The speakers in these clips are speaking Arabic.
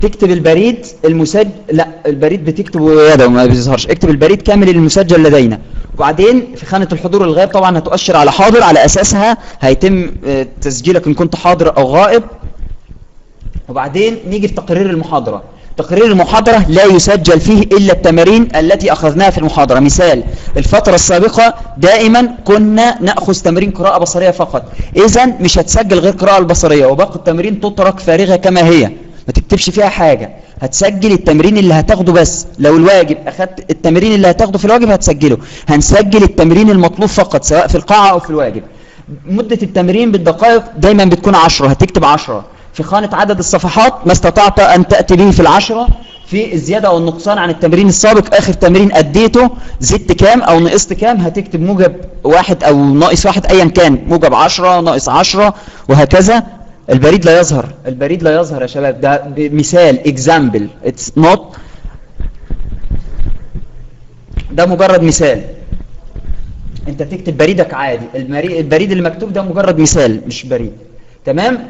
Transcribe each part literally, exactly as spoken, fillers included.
تكتب البريد المسجل، لا البريد بتكتبه يدوي ما بيظهرش، اكتب البريد كامل المسجل لدينا، وبعدين في خانة الحضور والغياب طبعا هتؤشر على حاضر، على اساسها هيتم تسجيلك ان كنت حاضر او غائب. وبعدين نيجي في تقرير المحاضرة. تقرير المحاضرة لا يسجل فيه إلا التمارين التي أخذناها في المحاضرة. مثال الفترة السابقة دائما كنا نأخذ تمرين قراءة بصرية فقط، إذا مش هتسجل غير قراءة البصرية، وباقي التمرين تترك فارغة كما هي، ما تكتبش فيها حاجة، هتسجل التمرين اللي هتاخده بس. لو الواجب أخذت التمرين اللي هتاخده في الواجب هتسجله، هنسجل التمرين المطلوب فقط سواء في القاعة أو في الواجب. مدة التمرين بالدقائق دايما بتكون عشرة، هتكتب عشرة. في خانة عدد الصفحات ما استطعت أن تأتي به في العشرة، في الزيادة أو النقصان عن التمرين السابق، آخر تمرين أديته زدت كام أو نقصت كام، هتكتب موجب واحد أو ناقص واحد أيا كان، موجب عشرة ناقص عشرة وهكذا. البريد لا يظهر، البريد لا يظهر يا شباب، ده مثال example it's not، ده مجرد مثال. انت تكتب بريدك عادي، البريد اللي مكتوب ده مجرد مثال مش بريد. تمام.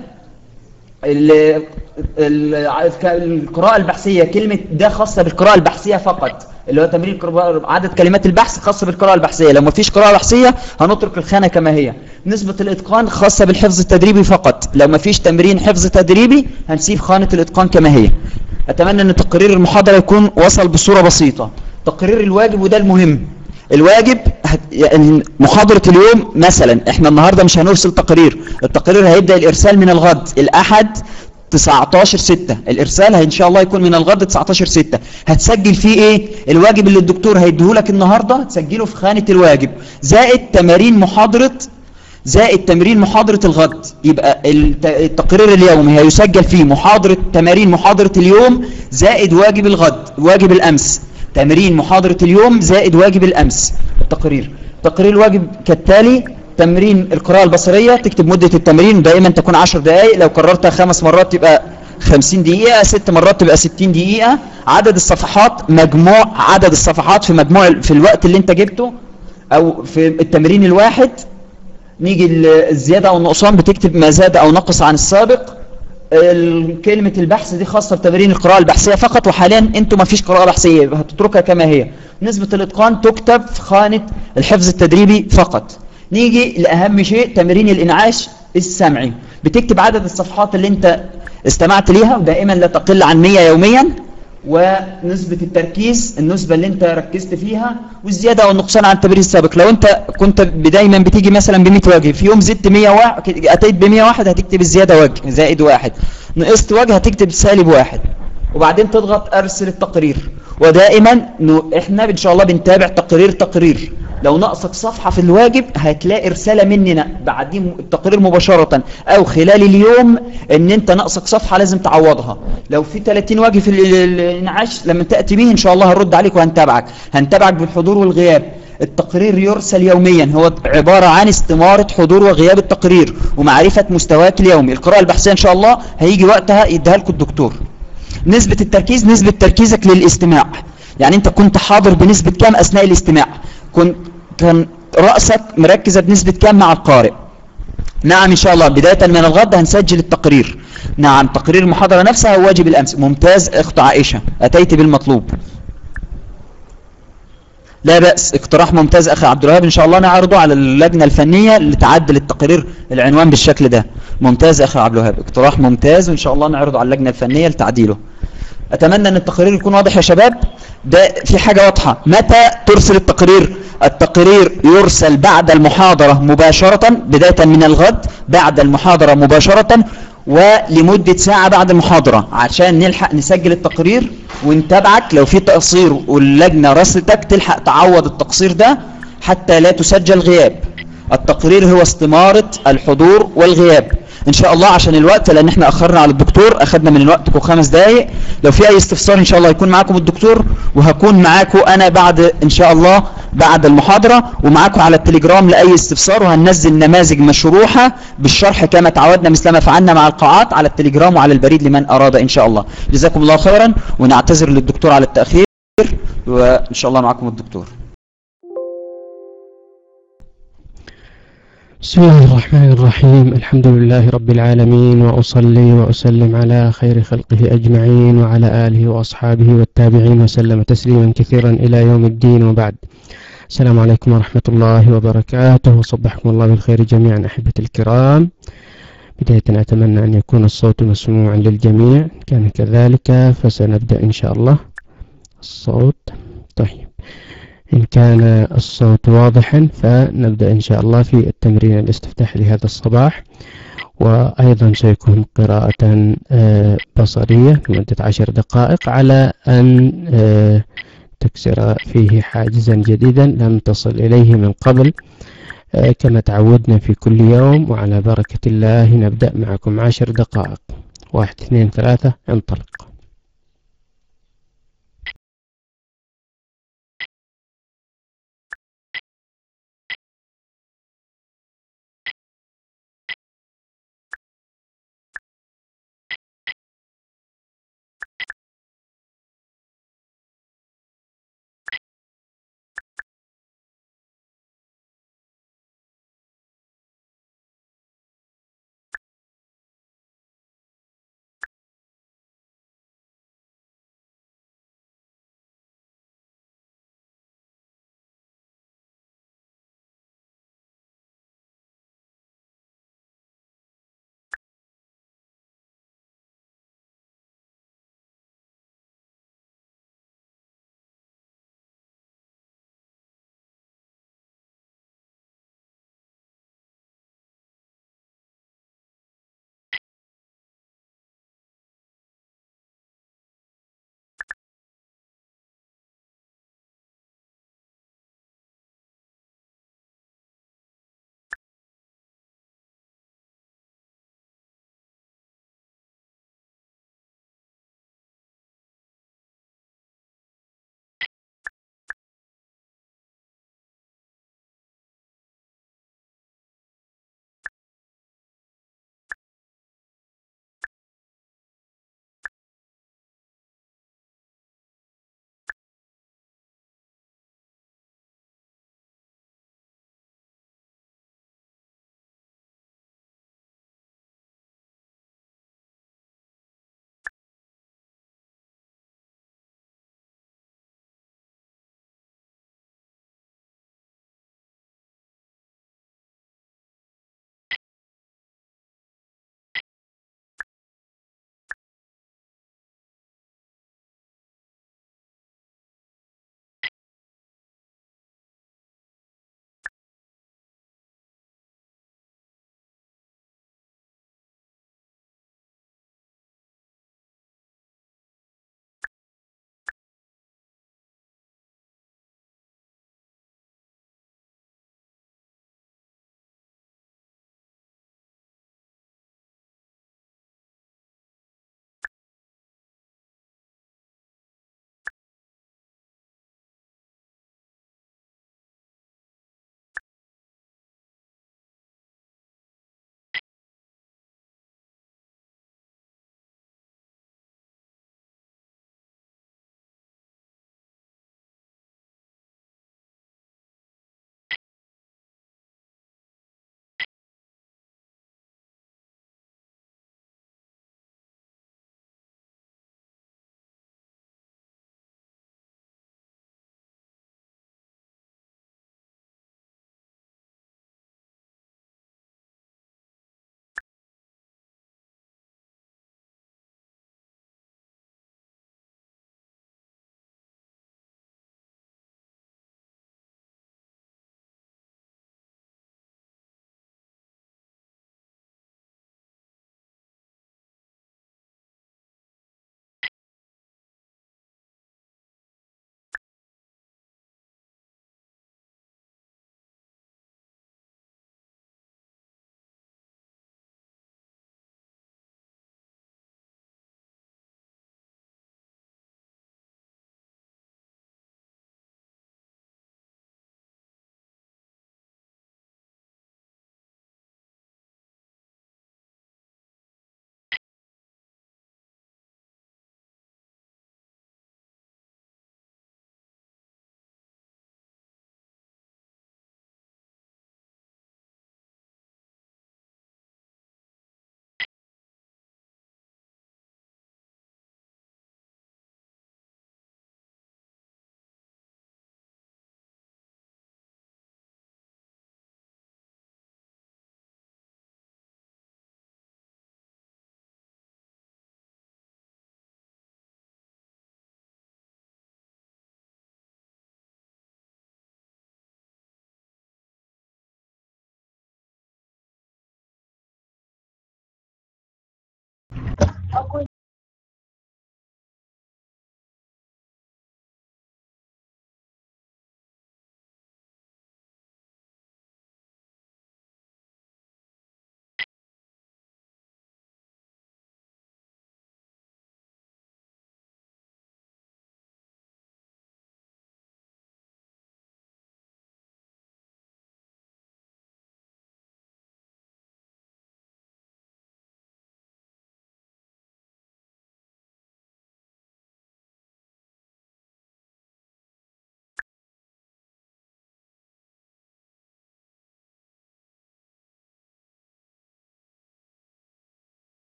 القراءة البحثية كلمة ده خاصة بالقراءة البحثية فقط، اللي هو تمرين عدد كلمات البحث خاصة بالقراءة البحثية. لو ما فيش قراءة بحثية هنترك الخانة كما هي. نسبة الإتقان خاصة بالحفظ التدريبي فقط، لو ما فيش تمرين حفظ تدريبي هنسيب خانة الإتقان كما هي. أتمنى أن تقرير المحاضرة يكون وصل بصورة بسيطة. تقرير الواجب وده المهم، الواجب يعني محاضرة اليوم مثلا احنا النهاردة مش هنرسل تقرير، التقرير هيبدأ الإرسال من الغد الأحد تسعتاشر ستة، الإرسال ان شاء الله يكون من الغد تسعتاشر ستة. هتسجل فيه ايه؟ الواجب اللي الدكتور هيديهولك النهاردة هتسجله في خانة الواجب، زائد تمارين محاضرة زائد تمرين محاضرة الغد. يبقى التقرير اليومي هيسجل فيه محاضرة تمارين محاضرة اليوم زائد واجب الغد، واجب الأمس، تمرين محاضرة اليوم زائد واجب الأمس. التقرير تقرير الواجب كالتالي: تمرين القراءة البصرية تكتب مدة التمرين دائما تكون عشر دقائق، لو كررتها خمس مرات تبقى خمسين دقيقة، ست مرات تبقى ستين دقيقة. عدد الصفحات مجموع عدد الصفحات في مجموع في الوقت اللي انت جبته او في التمرين الواحد. نيجي الزيادة او النقصان بتكتب ما زاد او نقص عن السابق. كلمة البحث دي خاصة بتمرين القراءة البحثية فقط، وحاليا انتوا ما فيش قراءة بحثية هتتركها كما هي. نسبة الاتقان تكتب في خانة الحفظ التدريبي فقط. نيجي لأهم شيء تمرين الإنعاش السمعي، بتكتب عدد الصفحات اللي انت استمعت ليها ودائما لا تقل عن مية يوميا، ونسبة التركيز النسبة اللي انت ركزت فيها، والزيادة او النقصان عن التمرين السابق. لو انت كنت دايما بتيجي مثلا ب مية وجه، في يوم زدت مية واحد اتيت ب مية واحد هتكتب الزيادة وجه زائد واحد، نقصت وجه هتكتب سالب واحد، وبعدين تضغط ارسل التقرير. ودائما احنا ان شاء الله بنتابع تقرير تقرير. لو ناقصك صفحة في الواجب هتلاقي رسالة مننا بعدين التقرير مباشرة او خلال اليوم ان انت ناقصك صفحة لازم تعوضها. لو في ثلاثين واجب في الانعاش لما تأتي به ان شاء الله هنرد عليك وهنتابعك هنتابعك بالحضور والغياب. التقرير يرسل يوميا، هو عبارة عن استمارة حضور وغياب التقرير ومعرفة مستواك اليومي. القراءة البحثية ان شاء الله هيجي وقتها يديها لكم الدكتور. نسبة التركيز نسبة تركيزك للاستماع، يعني انت كنت حاضر بنسبة كام اثناء الاستماع، كنت كان رأسك مركزة بنسبة كام مع القارئ. نعم ان شاء الله بداية من الغد هنسجل التقرير. نعم تقرير المحاضرة نفسها وواجب الامس. ممتاز اخت عائشة، اتيت بالمطلوب، لا بأس، اقتراح ممتاز اخي عبد الوهاب، ان شاء الله نعرضه على اللجنة الفنية لتعدل التقرير العنوان بالشكل ده. ممتاز اخي عبد الوهاب، اقتراح ممتاز، وان شاء الله نعرضه على اللجنة الفنية لتعديله. اتمنى ان التقرير يكون واضح يا شباب. ده في حاجة واضحة، متى ترسل التقرير؟ التقرير يرسل بعد المحاضرة مباشرة، بداية من الغد بعد المحاضرة مباشرة، ولمدة ساعة بعد المحاضرة عشان نلحق نسجل التقرير ونتابعك. لو في تقصير واللجنة رصدتك تلحق تعوض التقصير ده حتى لا تسجل غياب. التقرير هو استمارة الحضور والغياب ان شاء الله. عشان الوقت لان احنا اخرنا على الدكتور، اخدنا من وقتكم خمس دقايق. لو في اي استفسار ان شاء الله يكون معاكم الدكتور، وهكون معاكم انا بعد ان شاء الله بعد المحاضرة، ومعاكم على التليجرام لاي استفسار، وهننزل نماذج مشروحة بالشرح كما تعودنا مثلما فعلنا مع القاعات على التليجرام وعلى البريد لمن اراد ان شاء الله. جزاكم الله خيرا، ونعتذر للدكتور على التأخير، وان شاء الله معكم الدكتور. بسم الله الرحمن الرحيم. الحمد لله رب العالمين، وأصلي وأسلم على خير خلقه أجمعين وعلى آله وأصحابه والتابعين وسلم تسليما كثيرا إلى يوم الدين، وبعد. السلام عليكم ورحمة الله وبركاته، وصبحكم الله بالخير جميعا أحبتي الكرام. بداية أتمنى أن يكون الصوت مسموعا للجميع، كان كذلك فسنبدأ إن شاء الله. الصوت طيب. إن كان الصوت واضحا فنبدأ إن شاء الله في التمرين الاستفتاحي لهذا الصباح، وأيضا سيكون قراءة بصرية لمدة عشر دقائق، على أن تكسر فيه حاجزا جديدا لم تصل إليه من قبل، كما تعودنا في كل يوم. وعلى بركة الله نبدأ معكم عشر دقائق. واحد اثنين ثلاثة انطلق.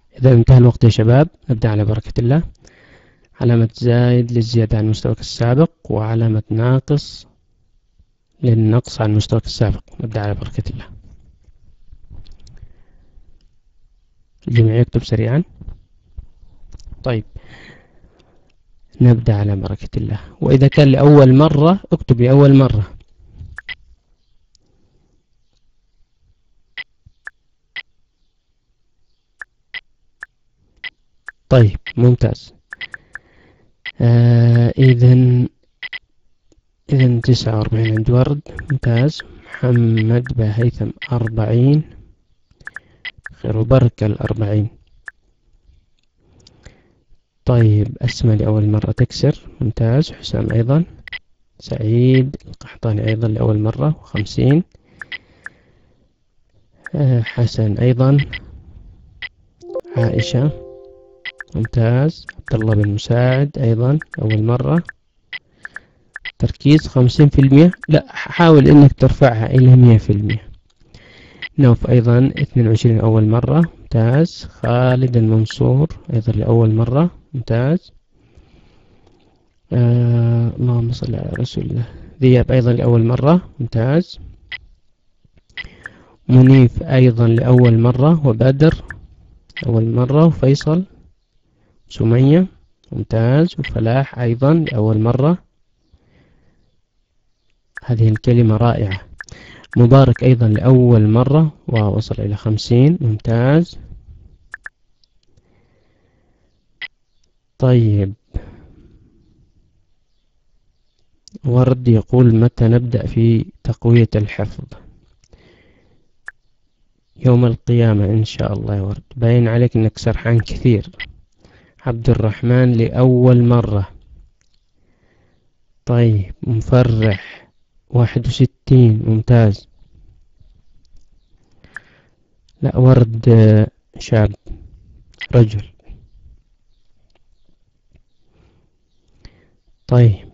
إذا انتهى الوقت يا شباب نبدأ على بركة الله. علامة زائد للزيادة عن مستواك السابق، وعلامة ناقص للنقص عن مستواك السابق. نبدأ على بركة الله. الجميع يكتب سريعا. طيب نبدأ على بركة الله. وإذا كان لأول مرة اكتب لأول مرة. طيب ممتاز. آه إذن إذن تسعة وأربعين عند ورد. ممتاز. محمد بهيثم أربعين. خير وبركة الأربعين. طيب أسماء لأول مرة تكسر. ممتاز. حسام أيضا. سعيد القحطاني أيضا لأول مرة وخمسين. آه حسن أيضا. عائشة. ممتاز. عبد الله بن مساعد أيضا أول مرة. تركيز خمسين في المية. لا حاول إنك ترفعها إلى مية في المية. نوف أيضا اثنين وعشرين أول مرة. ممتاز. خالد المنصور أيضا لأول مرة. ممتاز. آه اللهم صل على رسول الله. ذياب أيضا لأول مرة. ممتاز. منيف أيضا لأول مرة، وبدر أول مرة، وفيصل، سمية. ممتاز. وفلاح أيضا لأول مرة. هذه الكلمة رائعة. مبارك أيضا لأول مرة ووصل إلى خمسين. ممتاز. طيب ورد يقول متى نبدأ في تقوية الحفظ؟ يوم القيامة إن شاء الله يا ورد. باين عليك إنك سرحان كثير. عبد الرحمن لأول مرة. طيب مفرح واحد وستين. ممتاز. لا ورد شاب رجل. طيب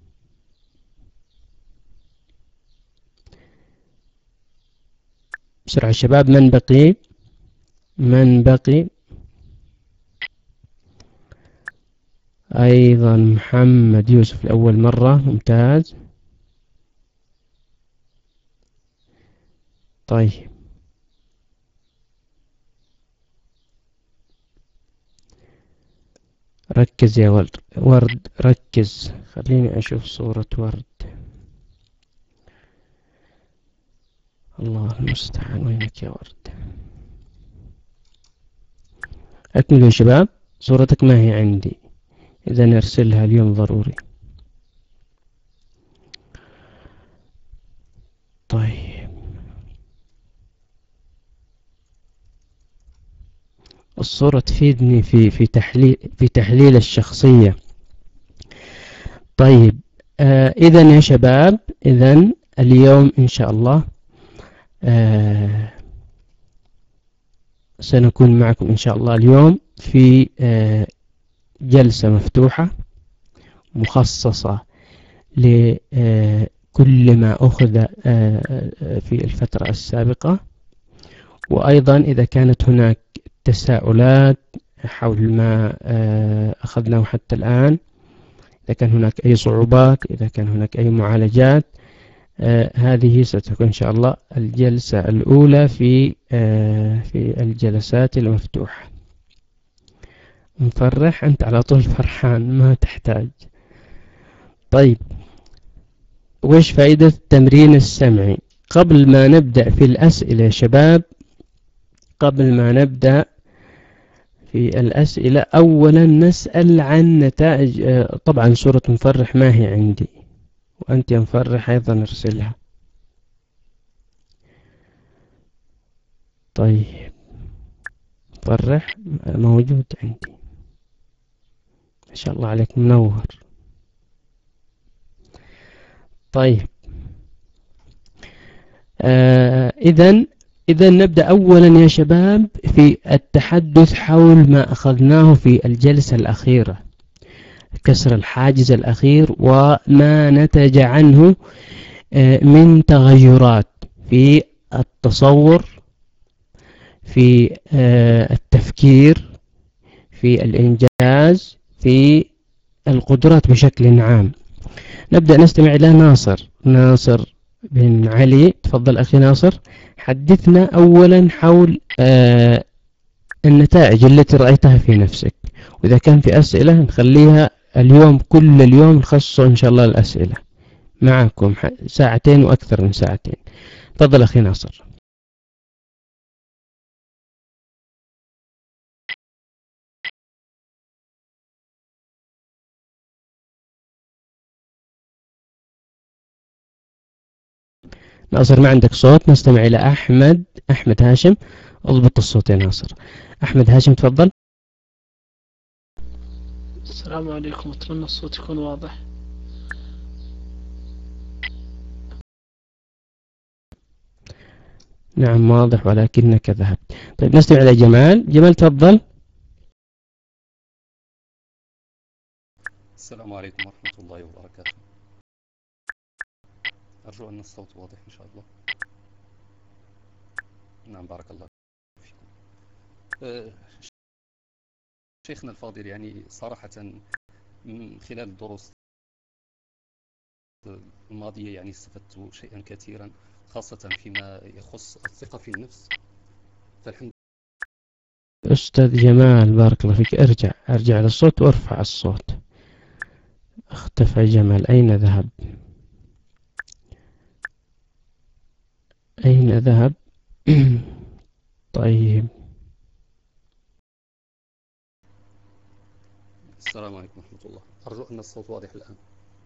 بسرعة شباب. من بقي؟ من بقي؟ أيضا محمد يوسف لأول مرة. ممتاز. طيب ركز يا ورد. ورد ركز. خليني أشوف صورة ورد. الله المستعان. وينك يا ورد؟ أكملوا يا شباب. صورتك ما هي عندي، إذا نرسلها اليوم ضروري. طيب الصورة تفيدني في في تحليل في تحليل الشخصية. طيب آه إذا يا شباب، إذا اليوم إن شاء الله آه سنكون معكم إن شاء الله اليوم في آه جلسة مفتوحة مخصصة لكل ما أخذ آه في الفترة السابقة. وأيضا إذا كانت هناك تساؤلات حول ما أخذناه حتى الآن، إذا كان هناك أي صعوبات، إذا كان هناك أي معالجات، هذه ستكون إن شاء الله الجلسة الأولى في في الجلسات المفتوحة. مفرح أنت على طول فرحان، ما تحتاج. طيب وش فائدة التمرين السمعي؟ قبل ما نبدأ في الأسئلة يا شباب، قبل ما نبدأ في الأسئلة أولا نسأل عن نتائج. طبعا صورة مفرح ما هي عندي، وأنت يا مفرح أيضا ارسلها. طيب مفرح موجود عندي، ما شاء الله عليك منور. طيب آه إذن إذا نبدأ أولا يا شباب في التحدث حول ما أخذناه في الجلسة الأخيرة، كسر الحاجز الأخير وما نتج عنه من تغيرات في التصور، في التفكير، في الإنجاز في القدرات بشكل عام. نبدأ نستمع إلى ناصر. ناصر بن علي، تفضل أخي ناصر. حدثنا أولا حول آه النتائج التي رأيتها في نفسك، وإذا كان في أسئلة نخليها اليوم، كل اليوم نخصصه إن شاء الله الأسئلة. معكم ساعتين وأكثر من ساعتين. تفضل أخي ناصر. ناصر ما عندك صوت، نستمع إلى أحمد. أحمد هاشم، اضبط الصوت يا ناصر. أحمد هاشم تفضل. السلام عليكم، أتمنى الصوت يكون واضح. نعم واضح ولكنك ذهبت. طيب نستمع إلى جمال. جمال تفضل. السلام عليكم ورحمة الله وبركاته. أرجو أن الصوت واضح إن شاء الله. نعم بارك الله فيكم. أه شيخنا الفاضل، يعني صراحة من خلال الدروس الماضية يعني استفدت شيئا كثيرا، خاصة فيما يخص الثقة في النفس. فالحمد أستاذ جمال بارك الله فيك، ارجع ارجع للصوت وارفع الصوت. اختفى جمال، أين ذهب؟ أين ذهب؟ طيب السلام عليكم ورحمة الله. أرجو أن الصوت واضح الآن.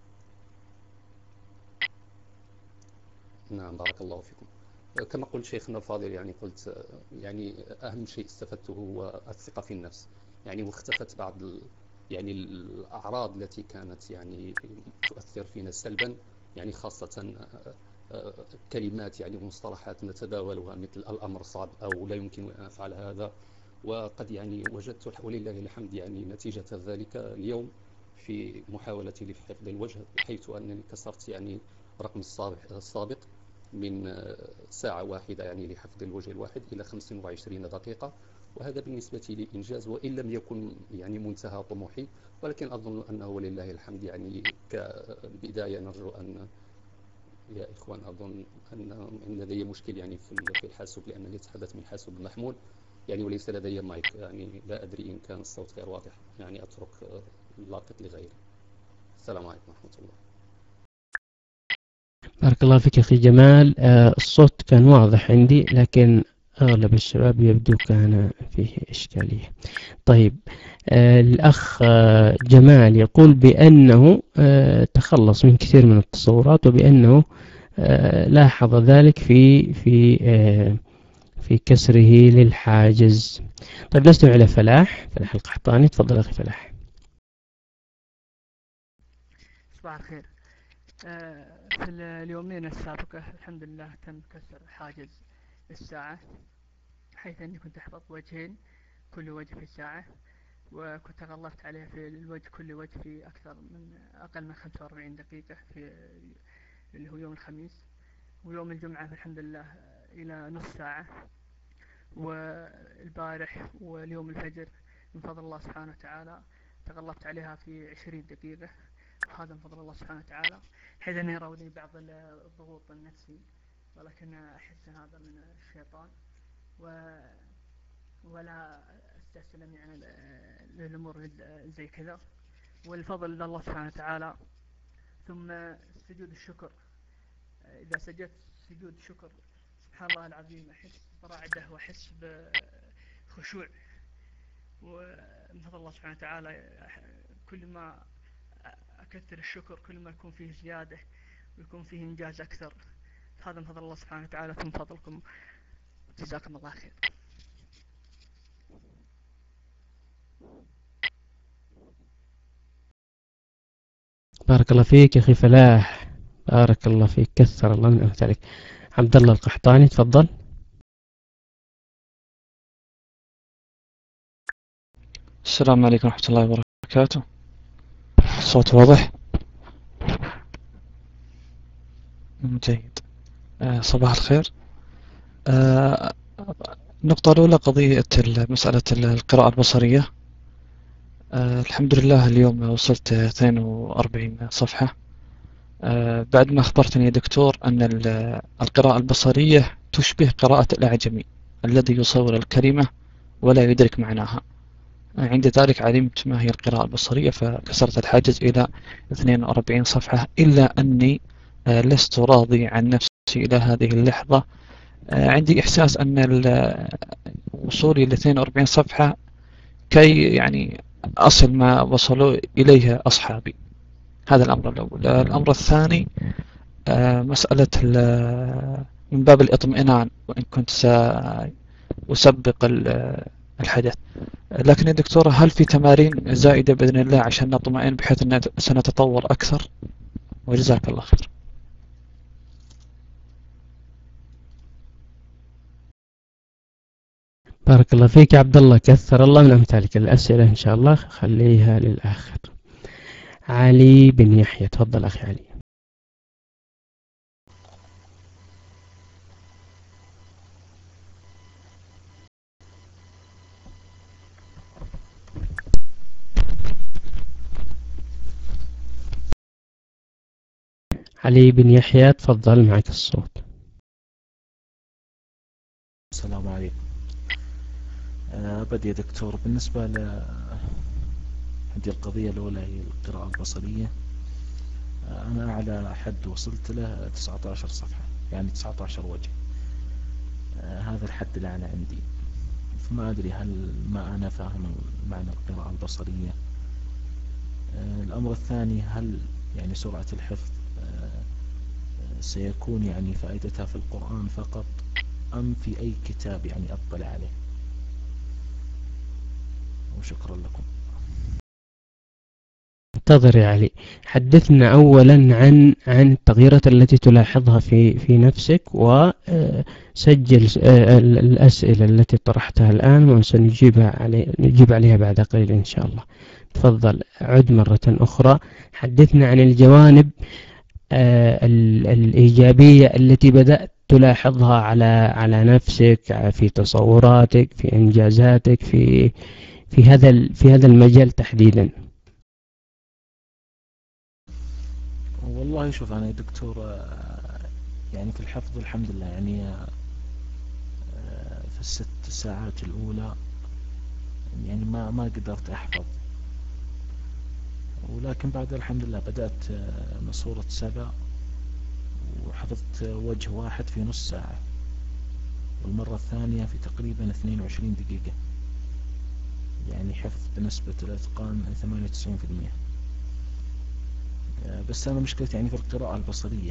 نعم بارك الله فيكم. كما قلت شيخنا الفاضل، يعني قلت يعني أهم شيء استفدته هو الثقة في النفس، يعني واختفت بعض ال يعني الأعراض التي كانت يعني تؤثر فينا سلبا، يعني خاصة كلمات يعني ومصطلحات نتداولها مثل الأمر صعب أو لا يمكن أن أفعل هذا. وقد يعني وجدت ولله الحمد يعني نتيجة ذلك اليوم في محاولتي لحفظ الوجه، حيث أنني كسرت يعني رقم السابق من ساعة واحدة يعني لحفظ الوجه الواحد إلى خمس وعشرين دقيقة، وهذا بالنسبة لي إنجاز، وإن لم يكن يعني منتهى طموحي، ولكن أظن أنه ولله الحمد يعني كبداية. نرجو أن يا إخوان، أظن أن لدي مشكل يعني في الحاسوب، لأنني أتحدث من حاسوب محمول يعني وليس لدي مايك، يعني لا أدري إن كان الصوت غير واضح، يعني أترك اللاقط لغيري. السلام عليكم ورحمة الله. بارك الله فيك أخي جمال. آه الصوت كان واضح عندي، لكن أغلب الشباب يبدو كان فيه إشكالية. طيب آه الأخ آه جمال يقول بأنه آه تخلص من كثير من التصورات، وبأنه آه لاحظ ذلك في في آه في كسره للحاجز. طيب نستمع إلى فلاح. فلاح القحطاني، تفضل أخي فلاح. صباح الخير. آه في اليومين السابقة الحمد لله تم كسر حاجز الساعة، حيث أني كنت أحفظ وجهين، كل وجه في ساعة، وكنت غلفت عليه في الوجه كل وجه في أكثر من أقل من خمسة وأربعين دقيقة في اللي هو يوم الخميس، ويوم الجمعة الحمد لله إلى نص ساعة، والبارح واليوم الفجر من فضل الله سبحانه وتعالى تغلبت عليها في عشرين دقيقة، وهذا من فضل الله سبحانه وتعالى، حيث أنه يراودني بعض الضغوط النفسي، ولكن أحس هذا من الشيطان، و ولا استسلم يعني للأمور زي كذا، والفضل لله سبحانه وتعالى. ثم سجود الشكر، إذا سجدت سجود شكر سبحان الله العظيم أحس برعدة وأحس بخشوع، ومن فضل الله سبحانه وتعالى كل ما أكثر الشكر كل ما يكون فيه زيادة ويكون فيه إنجاز أكثر. هذا من فضل الله سبحانه وتعالى، ثم فضلكم، جزاكم الله خير. بارك الله فيك يا أخي فلاح، بارك الله فيك، كثر الله من أمثالك. عبد الله القحطاني، تفضل. السلام عليكم ورحمة الله وبركاته. الصوت واضح؟ جيد. آه صباح الخير. آه النقطة الأولى قضية مسألة القراءة البصرية. آه الحمد لله اليوم وصلت اثنين وأربعين صفحة. آه بعد ما أخبرتني يا دكتور أن القراءة البصرية تشبه قراءة الأعجمي الذي يصور الكلمة ولا يدرك معناها. عند ذلك علمت ما هي القراءة البصرية فكسرت الحاجز إلى اثنين وأربعين صفحة، إلا أني آه لست راضي عن نفسي إلى هذه اللحظة. آه عندي إحساس أن وصولي ل اثنين وأربعين صفحة كي يعني أصل ما وصلوا إليه أصحابي. هذا الأمر الأول. الأمر الثاني آه مسألة من باب الإطمئنان وإن كنت سأسبق الحدث، لكن يا دكتورة هل في تمارين زائدة بإذن الله عشان نطمئن بحيث أن سنتطور أكثر؟ وجزاك الله خير. بارك الله فيك يا عبد الله، كثر الله من أمثالك. الأسئلة إن شاء الله خليها للآخر. علي بن يحيى، تفضل أخي علي. علي بن يحيى تفضل، معك الصوت. السلام عليكم. بدي يا دكتور، بالنسبة ل هذه القضية الأولى هي القراءة البصرية، أنا أعلى حد وصلت له تسعة عشر صفحة، يعني تسعة عشر وجه. هذا الحد الأعلى عندي، فما أدري هل ما أنا فاهم معنى القراءة البصرية. الأمر الثاني، هل يعني سرعة الحفظ سيكون يعني فائدتها في القرآن فقط أم في أي كتاب يعني أطلع عليه؟ وشكرا لكم. انتظر يا علي، حدثنا أولا عن عن التغييرات التي تلاحظها في في نفسك، وسجل الأسئلة التي طرحتها الآن وسنجيبها علي نجيب عليها بعد قليل إن شاء الله. تفضل، عد مرة أخرى، حدثنا عن الجوانب الإيجابية التي بدأت تلاحظها على على نفسك، في تصوراتك، في إنجازاتك، في في هذا في هذا المجال تحديدا. والله شوف أنا يا دكتور، يعني في الحفظ الحمد لله، يعني في الست ساعات الأولى يعني ما ما قدرت أحفظ، ولكن بعد الحمد لله بدأت من سورة سبع وحفظت وجه واحد في نص ساعة، والمرة الثانية في تقريبا اثنين وعشرين دقيقة، يعني حفظ بنسبة الإتقان ثمانية وتسعين بالمئة. بس أنا مشكلتي يعني في القراءة البصرية.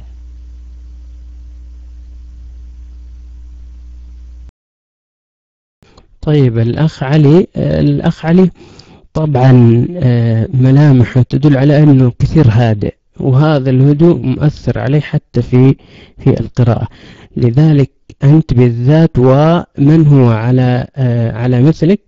طيب الأخ علي، الأخ علي طبعا ملامحه تدل على أنه كثير هادئ، وهذا الهدوء مؤثر عليه حتى في في القراءة. لذلك أنت بالذات ومن هو على على مثلك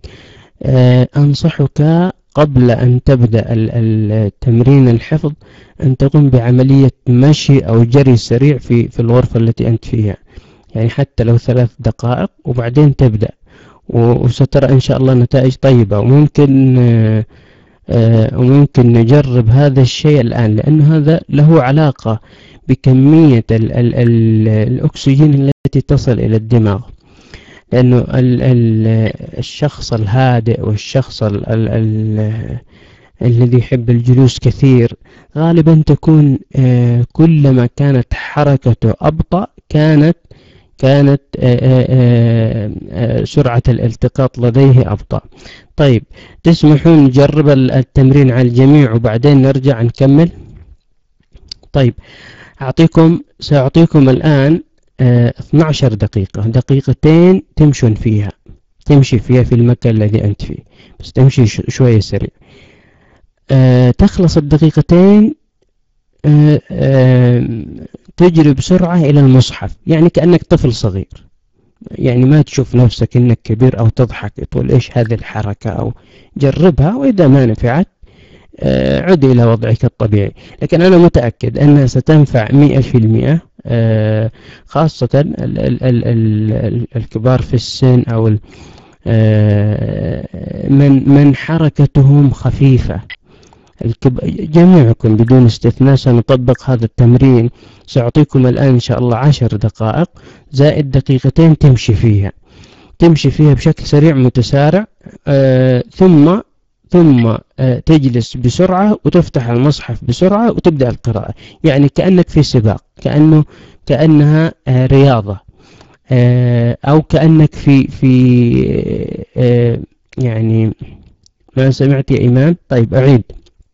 أنصحك قبل أن تبدأ التمرين الحفظ أن تقوم بعملية مشي أو جري سريع في في الغرفة التي أنت فيها، يعني حتى لو ثلاث دقائق، وبعدين تبدأ، وسترى إن شاء الله نتائج طيبة. وممكن وممكن نجرب هذا الشيء الآن، لأن هذا له علاقة بكمية ال ال ال الأكسجين التي تصل إلى الدماغ، لأنه ال ال الشخص الهادئ والشخص ال ال ال الذي يحب الجلوس كثير غالبا تكون كلما كانت حركته أبطأ كانت كانت سرعة الالتقاط لديه أبطأ. طيب تسمحون نجرب التمرين على الجميع وبعدين نرجع نكمل؟ طيب أعطيكم سأعطيكم الآن اثنتي عشرة دقيقة، دقيقتين تمشون فيها، تمشي فيها في المكان الذي أنت فيه، بس تمشي شوية سريع. أه تخلص الدقيقتين أه أه تجري بسرعة إلى المصحف، يعني كأنك طفل صغير، يعني ما تشوف نفسك إنك كبير أو تضحك تقول إيش هذه الحركة، أو جربها، وإذا ما نفعت أه عد إلى وضعك الطبيعي. لكن أنا متأكد أنها ستنفع مئة في المئة، أه خاصة ال ال ال ال الكبار في السن أو من من حركتهم خفيفة. جميعكم بدون استثناء سنطبق هذا التمرين. سأعطيكم الآن إن شاء الله عشر دقائق زائد دقيقتين تمشي فيها تمشي فيها بشكل سريع متسارع، آه ثم ثم آه تجلس بسرعة وتفتح المصحف بسرعة وتبدأ القراءة، يعني كأنك في سباق، كأنه كأنها آه رياضة، آه أو كأنك في في آه يعني ما سمعت يا إيمان؟ طيب أعيد.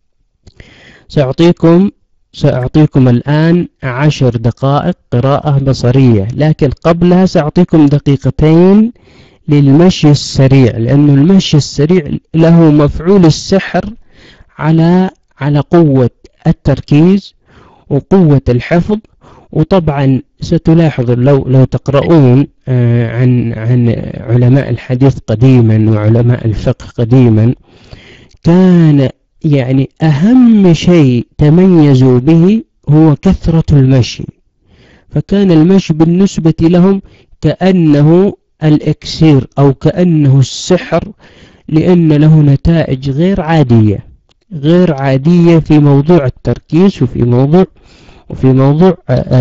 سأعطيكم سأعطيكم الآن عشر دقائق قراءة بصرية، لكن قبلها سأعطيكم دقيقتين للمشي السريع، لأن المشي السريع له مفعول السحر على على قوة التركيز وقوة الحفظ. وطبعا ستلاحظ لو لو تقرؤون عن عن علماء الحديث قديما وعلماء الفقه قديما، كان يعني أهم شيء تميزوا به هو كثرة المشي، فكان المشي بالنسبة لهم كأنه الإكسير أو كأنه السحر، لأن له نتائج غير عادية غير عادية في موضوع التركيز وفي موضوع وفي موضوع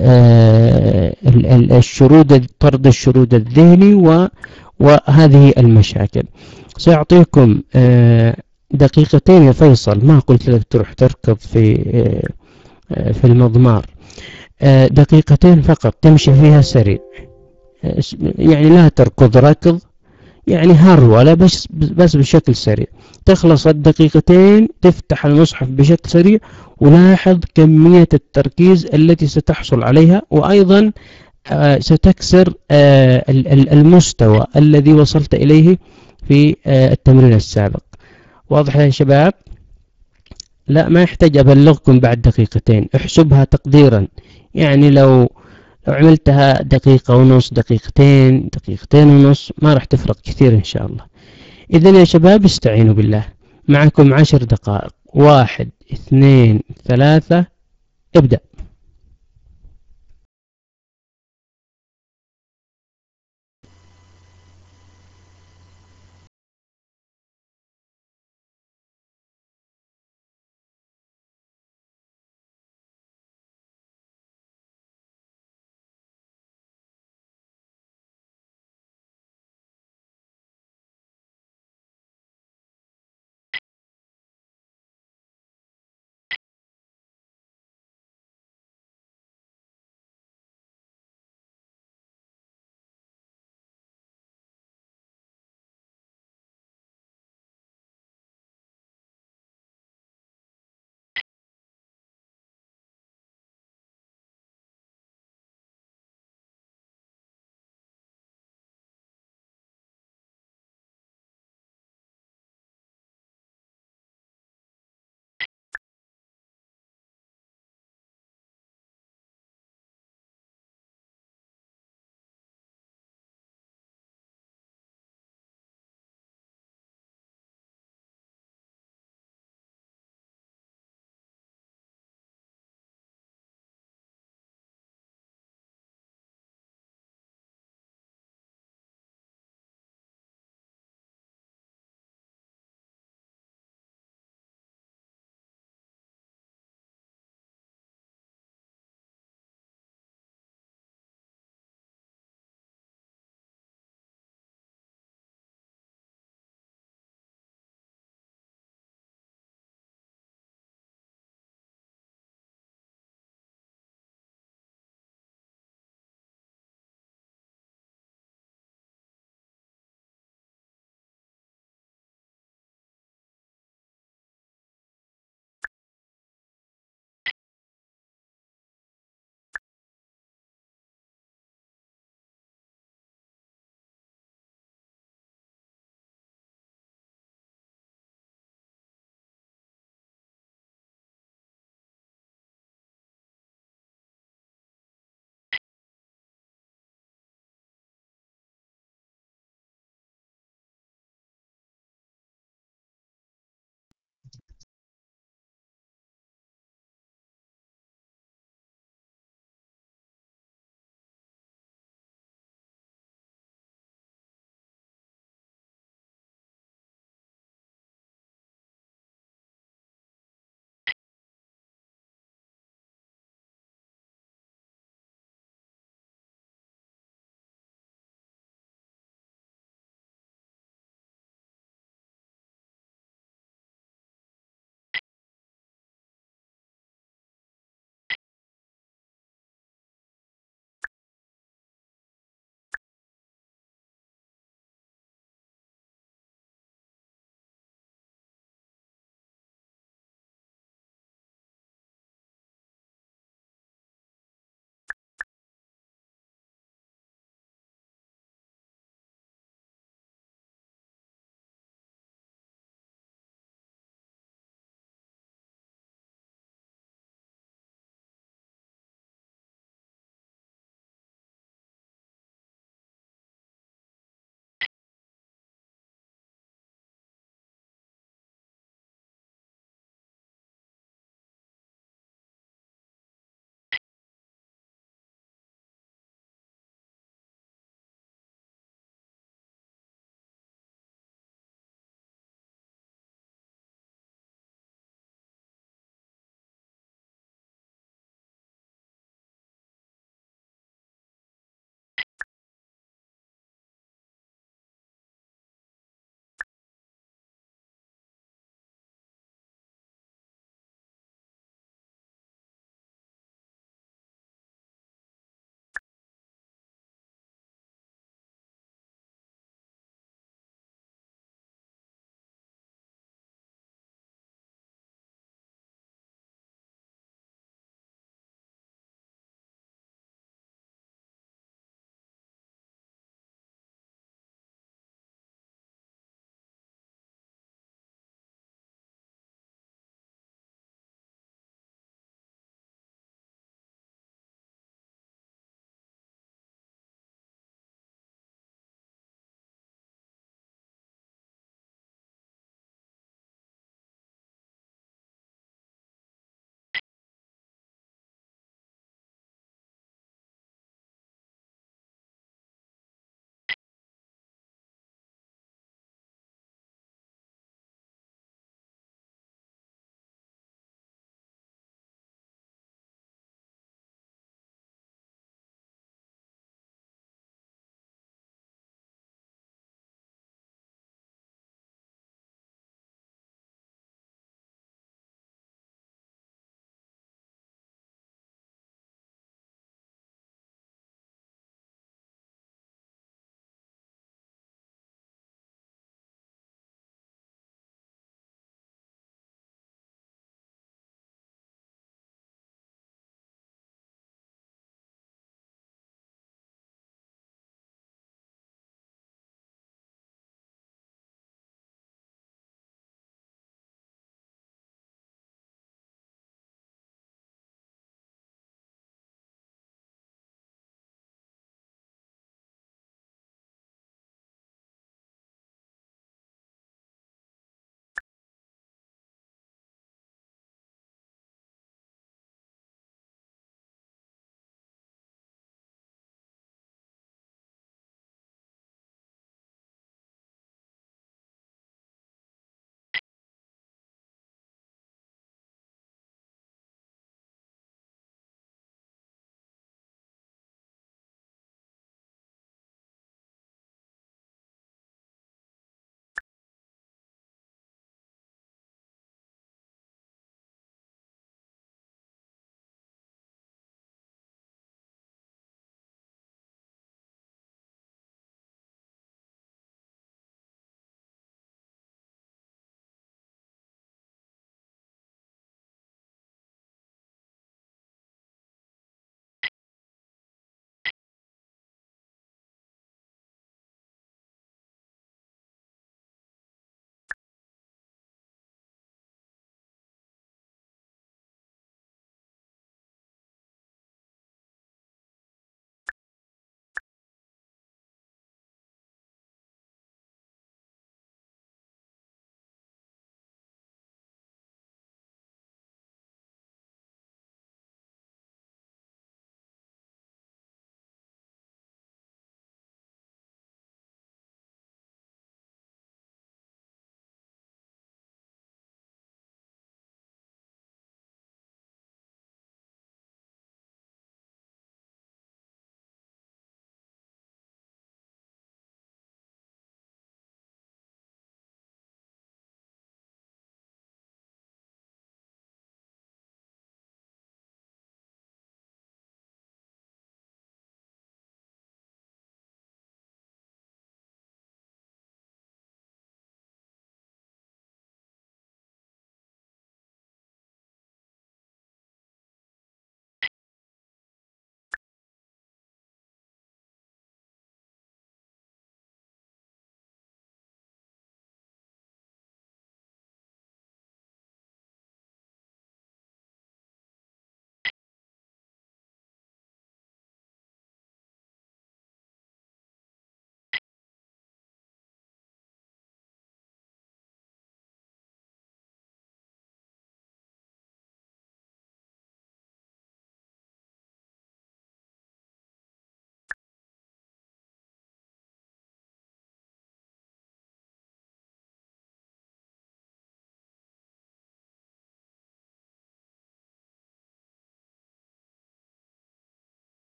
الشرود، طرد الشرود الذهني وهذه المشاكل. سأعطيكم دقيقتين يا فيصل، ما قلت لك تروح تركض في في المضمار، دقيقتين فقط تمشي فيها سريع، يعني لا تركض ركض، يعني هرولة بس بس بشكل سريع. تخلص الدقيقتين تفتح المصحف بشكل سريع، ولاحظ كمية التركيز التي ستحصل عليها، وأيضا ستكسر المستوى الذي وصلت إليه في التمرين السابق. واضح يا شباب؟ لا ما يحتاج أبلغكم بعد دقيقتين، احسبها تقديرا، يعني لو لو عملتها دقيقة ونص، دقيقتين دقيقتين ونص، ما راح تفرق كثير إن شاء الله. إذن يا شباب استعينوا بالله. معكم عشر دقائق. واحد اثنين ثلاثة، ابدأ.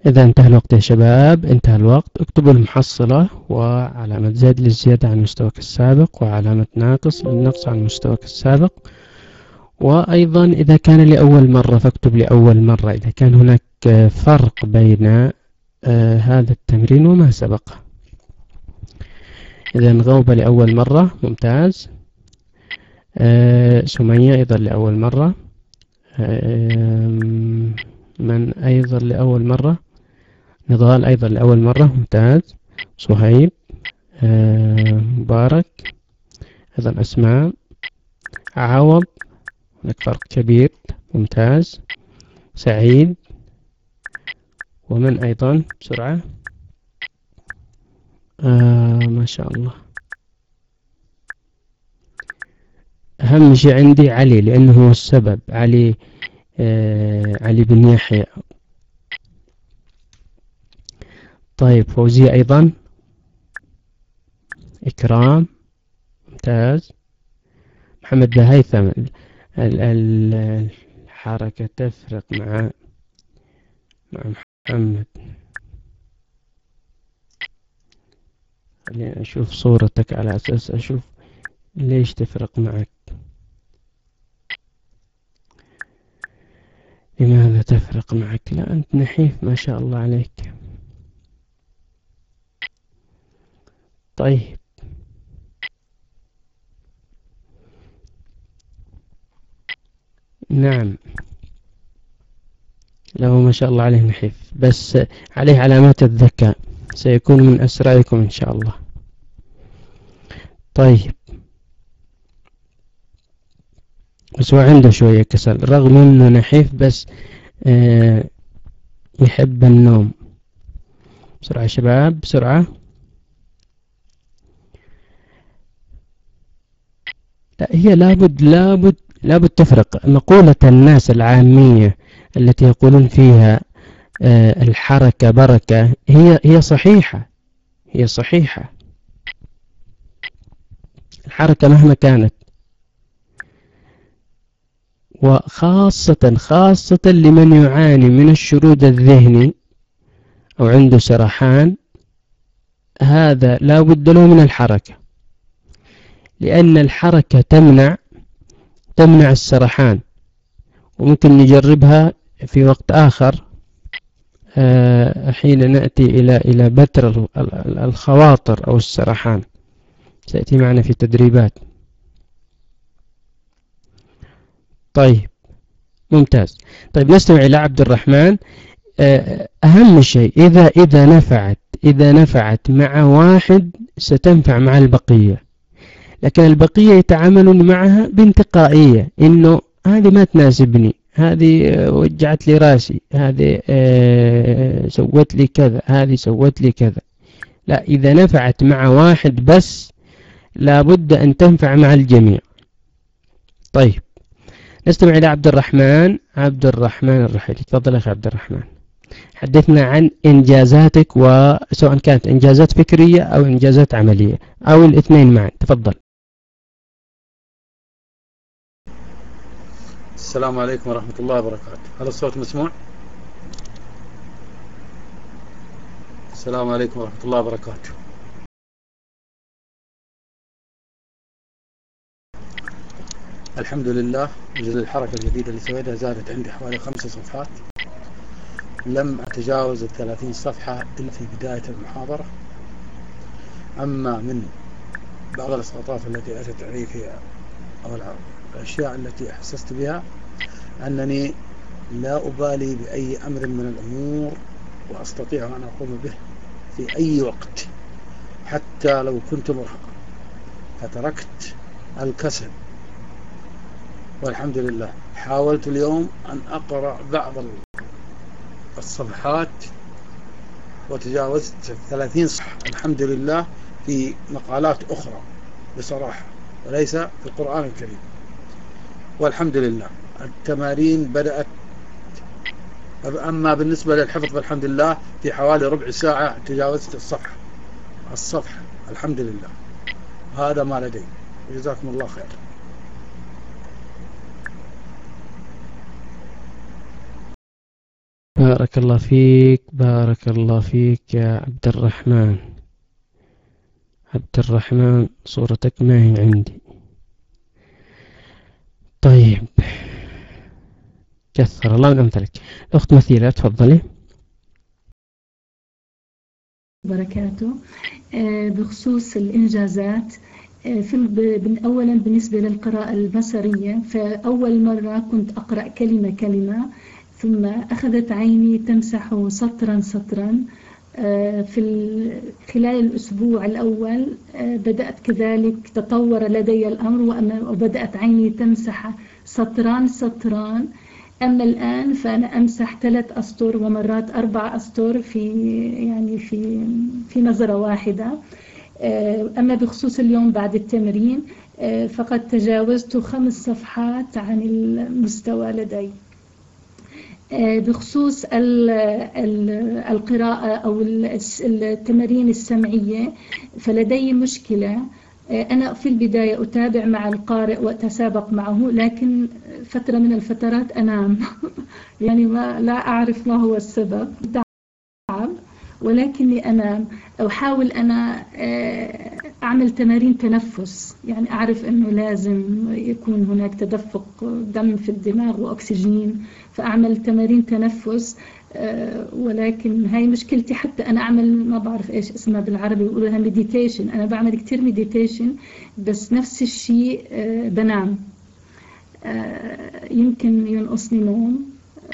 إذا انتهى الوقت يا شباب، انتهى الوقت. اكتبوا المحصلة وعلامة زائد للزيادة عن مستواك السابق، وعلامة ناقص للنقص عن مستواك السابق. وأيضا إذا كان لأول مرة فاكتب لأول مرة، إذا كان هناك فرق بين آه هذا التمرين وما سبق. إذا غوبة لأول مرة، ممتاز. آه سمية أيضا لأول مرة. آه من أيضا لأول مرة؟ نضال أيضا لأول مرة، ممتاز. صهيب، آه مبارك، أيضا أسماء، عوض، هناك فرق كبير، ممتاز. سعيد، ومن أيضا بسرعة؟ آه ما شاء الله. أهم شيء عندي علي، لأنه هو السبب. علي آه علي بن يحيى. طيب فوزية أيضا، إكرام، ممتاز. محمد بهيثم، الحركة تفرق مع مع محمد. خليني أشوف صورتك على أساس أشوف ليش تفرق معك، لماذا تفرق معك. لا أنت نحيف ما شاء الله عليك. طيب نعم، له ما شاء الله عليه نحيف، بس عليه علامات الذكاء، سيكون من أسرعكم إن شاء الله. طيب بس هو عنده شوية كسل رغم أنه نحيف، بس آه يحب النوم. بسرعة شباب بسرعة. لا هي لابد لابد لابد تفرق. مقولة الناس العامية التي يقولون فيها آه الحركة بركة، هي هي صحيحة، هي صحيحة. الحركة مهما كانت، وخاصة خاصة لمن يعاني من الشرود الذهني أو عنده سرحان، هذا لا بد له من الحركة، لأن الحركة تمنع تمنع السرحان. وممكن نجربها في وقت آخر حين نأتي إلى إلى بتر الخواطر أو السرحان، سيأتي معنا في تدريبات. طيب ممتاز. طيب نستمع إلى عبد الرحمن. أهم شيء إذا إذا نفعت إذا نفعت مع واحد ستنفع مع البقية، لكن البقية يتعاملون معها بانتقائية، إنه هذه ما تناسبني، هذه وجعت لي راسي، هذه سوت لي كذا، هذه سوت لي كذا. لا، إذا نفعت مع واحد بس لابد أن تنفع مع الجميع. طيب نستمع إلى عبد الرحمن. عبد الرحمن الرحيلي، تفضل أخي عبد الرحمن، حدثنا عن إنجازاتك، وسواء كانت إنجازات فكرية أو إنجازات عملية أو الاثنين معا. تفضل. السلام عليكم ورحمة الله وبركاته. هل الصوت مسموع؟ السلام عليكم ورحمة الله وبركاته. الحمد لله، جزء الحركة الجديدة اللي سويتها زادت عندي حوالي خمس صفحات، لم أتجاوز الثلاثين صفحة إلا في بداية المحاضرة. أما من بعض الإسقاطات التي أتت علي في أو الأشياء التي أحسست بها أنني لا أبالي بأي أمر من الأمور، وأستطيع أن أقوم به في أي وقت حتى لو كنت مرهقا، فتركت الكسل والحمد لله. حاولت اليوم أن أقرأ بعض الصفحات وتجاوزت الثلاثين صفحة الحمد لله في مقالات أخرى بصراحة، وليس في القرآن الكريم، والحمد لله. التمارين بدأت. أما بالنسبة للحفظ فالحمد لله في حوالي ربع ساعة تجاوزت الصفحة الصفحة الحمد لله. هذا ما لدي، جزاكم الله خير. بارك الله فيك، بارك الله فيك يا عبد الرحمن. عبد الرحمن صورتك ما هي عندي. طيب، كثر الله من أمثالك. الأخت مثيلة تفضلي. بركاته. بخصوص الإنجازات، في أولا بالنسبة للقراءة البصرية، فأول مرة كنت أقرأ كلمة كلمة، ثم أخذت عيني تمسح سطرا سطرا. في خلال الأسبوع الأول بدأت كذلك، تطور لدي الأمر وبدأت عيني تمسح سطران سطران. أما الآن فأنا أمسح ثلاث أسطر ومرات أربع أسطر في يعني في في نظرة واحدة. أما بخصوص اليوم بعد التمرين فقد تجاوزت خمس صفحات عن المستوى لدي. بخصوص القراءة أو التمارين السمعية فلدي مشكلة. أنا في البداية أتابع مع القارئ وأتسابق معه، لكن فترة من الفترات أنام يعني ما لا أعرف ما هو السبب، تعب ولكني أنام. أحاول أنا أعمل تمارين تنفس، يعني أعرف أنه لازم يكون هناك تدفق دم في الدماغ وأكسجين، فأعمل تمارين تنفس. ولكن هاي مشكلتي، حتى أنا أعمل ما بعرف إيش اسمها بالعربي، بيقولوا لها ميديتيشن. أنا بعمل كتير ميديتيشن بس نفس الشيء بنام، يمكن ينقصني نوم.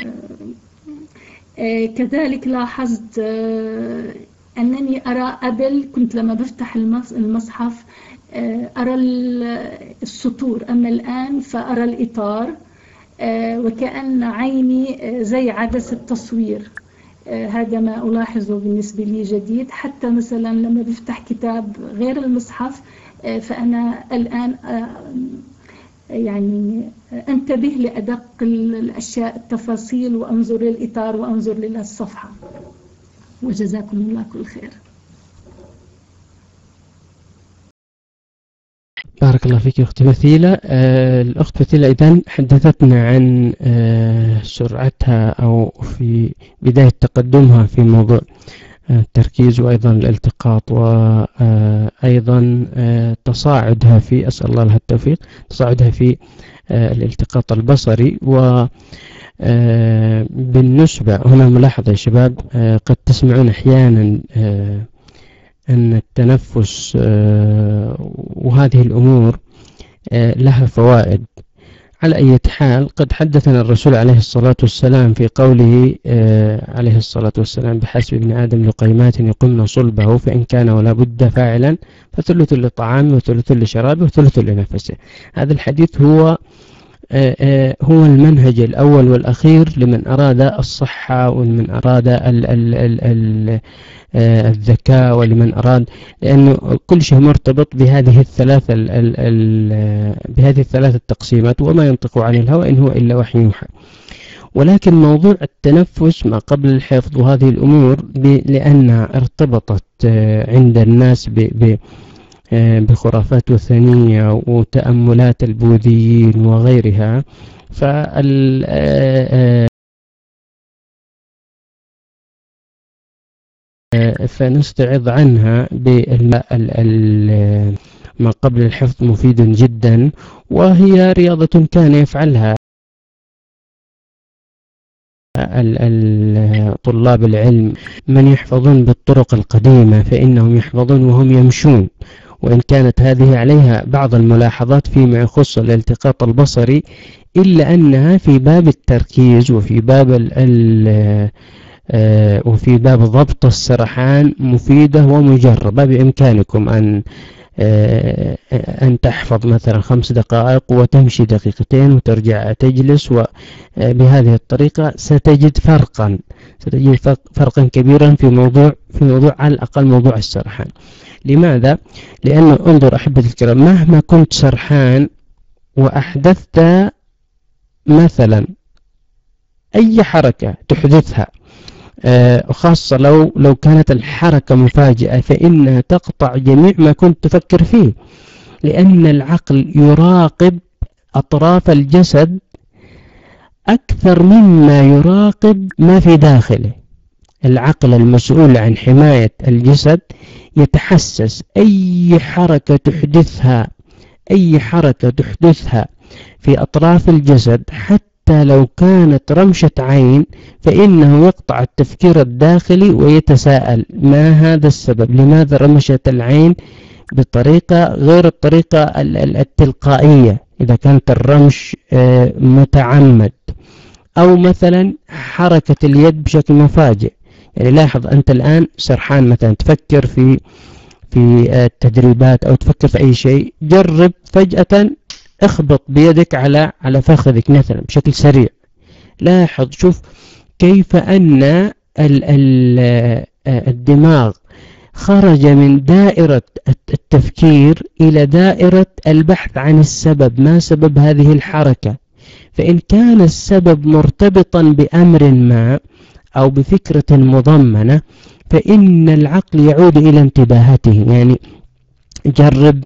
كذلك لاحظت أنني أرى قبل، كنت لما بفتح المصحف أرى السطور، أما الآن فأرى الإطار، وكأن عيني زي عدسة تصوير. هذا ما ألاحظه بالنسبة لي جديد. حتى مثلا لما بفتح كتاب غير المصحف فأنا الآن يعني أنتبه لأدق الأشياء، التفاصيل، وأنظر للإطار وأنظر للصفحة. وجزاكم الله كل خير. بارك الله فيك يا أختي مثيلة. آه الأخت مثيلة إذن حدثتنا عن آه سرعتها أو في بداية تقدمها في موضوع آه التركيز، وأيضا الالتقاط، وأيضا آه تصاعدها في، أسأل الله لها التوفيق، تصاعدها في آه الالتقاط البصري. و آه بالنسبة هنا ملاحظة يا شباب، آه قد تسمعون أحيانا آه أن التنفس آه وهذه الأمور آه لها فوائد. على أي حال، قد حدثنا الرسول عليه الصلاة والسلام في قوله آه عليه الصلاة والسلام: بحسب ابن آدم لقيمات يقمن صلبه، فإن كان ولا بد فاعلا فثلث لطعامه وثلث لشرابه وثلث لنفسه. هذا الحديث هو آه آه هو المنهج الأول والأخير لمن أراد الصحة ولمن أراد ال ال ال ال الذكاء، ولمن أراد، لأنه كل شيء مرتبط بهذه الثلاثة ال ال ال بهذه الثلاثة التقسيمات. وما ينطق عن الهوى إن هو إلا وحي يوحى. ولكن موضوع التنفس ما قبل الحفظ وهذه الأمور لأنها ارتبطت عند الناس ب بخرافات وثنية وتأملات البوذيين وغيرها، فال فنستعض عنها ما قبل الحفظ مفيد جدا، وهي رياضة كان يفعلها طلاب العلم. من يحفظون بالطرق القديمة فإنهم يحفظون وهم يمشون، وإن كانت هذه عليها بعض الملاحظات فيما يخص الالتقاط البصري، إلا أنها في باب التركيز وفي باب ال ال وفي باب ضبط السرحان مفيدة ومجربة. بإمكانكم أن أن تحفظ مثلا خمس دقائق وتمشي دقيقتين وترجع تجلس، وبهذه الطريقة ستجد فرقا ستجد فرقا كبيرا في موضوع في موضوع على الأقل موضوع السرحان. لماذا؟ لأنه انظر أحبتي الكرام، مهما كنت سرحان وأحدثت مثلا أي حركة تحدثها، وخاصة لو لو كانت الحركة مفاجئة، فإنها تقطع جميع ما كنت تفكر فيه، لأن العقل يراقب أطراف الجسد أكثر مما يراقب ما في داخله. العقل المسؤول عن حماية الجسد يتحسس أي حركة تحدثها أي حركة تحدثها في أطراف الجسد حتى لو كانت رمشة عين، فإنه يقطع التفكير الداخلي ويتساءل ما هذا السبب، لماذا رمشت العين بطريقة غير الطريقة التلقائية إذا كانت الرمش متعمد، أو مثلا حركة اليد بشكل مفاجئ. يعني لاحظ أنت الآن سرحان مثلا تفكر في في التدريبات أو تفكر في أي شيء، جرب فجأة اخبط بيدك على على فخذك مثلا بشكل سريع. لاحظ شوف كيف أن الدماغ خرج من دائرة التفكير إلى دائرة البحث عن السبب، ما سبب هذه الحركة. فإن كان السبب مرتبطا بأمر ما أو بفكرة مضمنة فإن العقل يعود إلى انتباهته. يعني جرب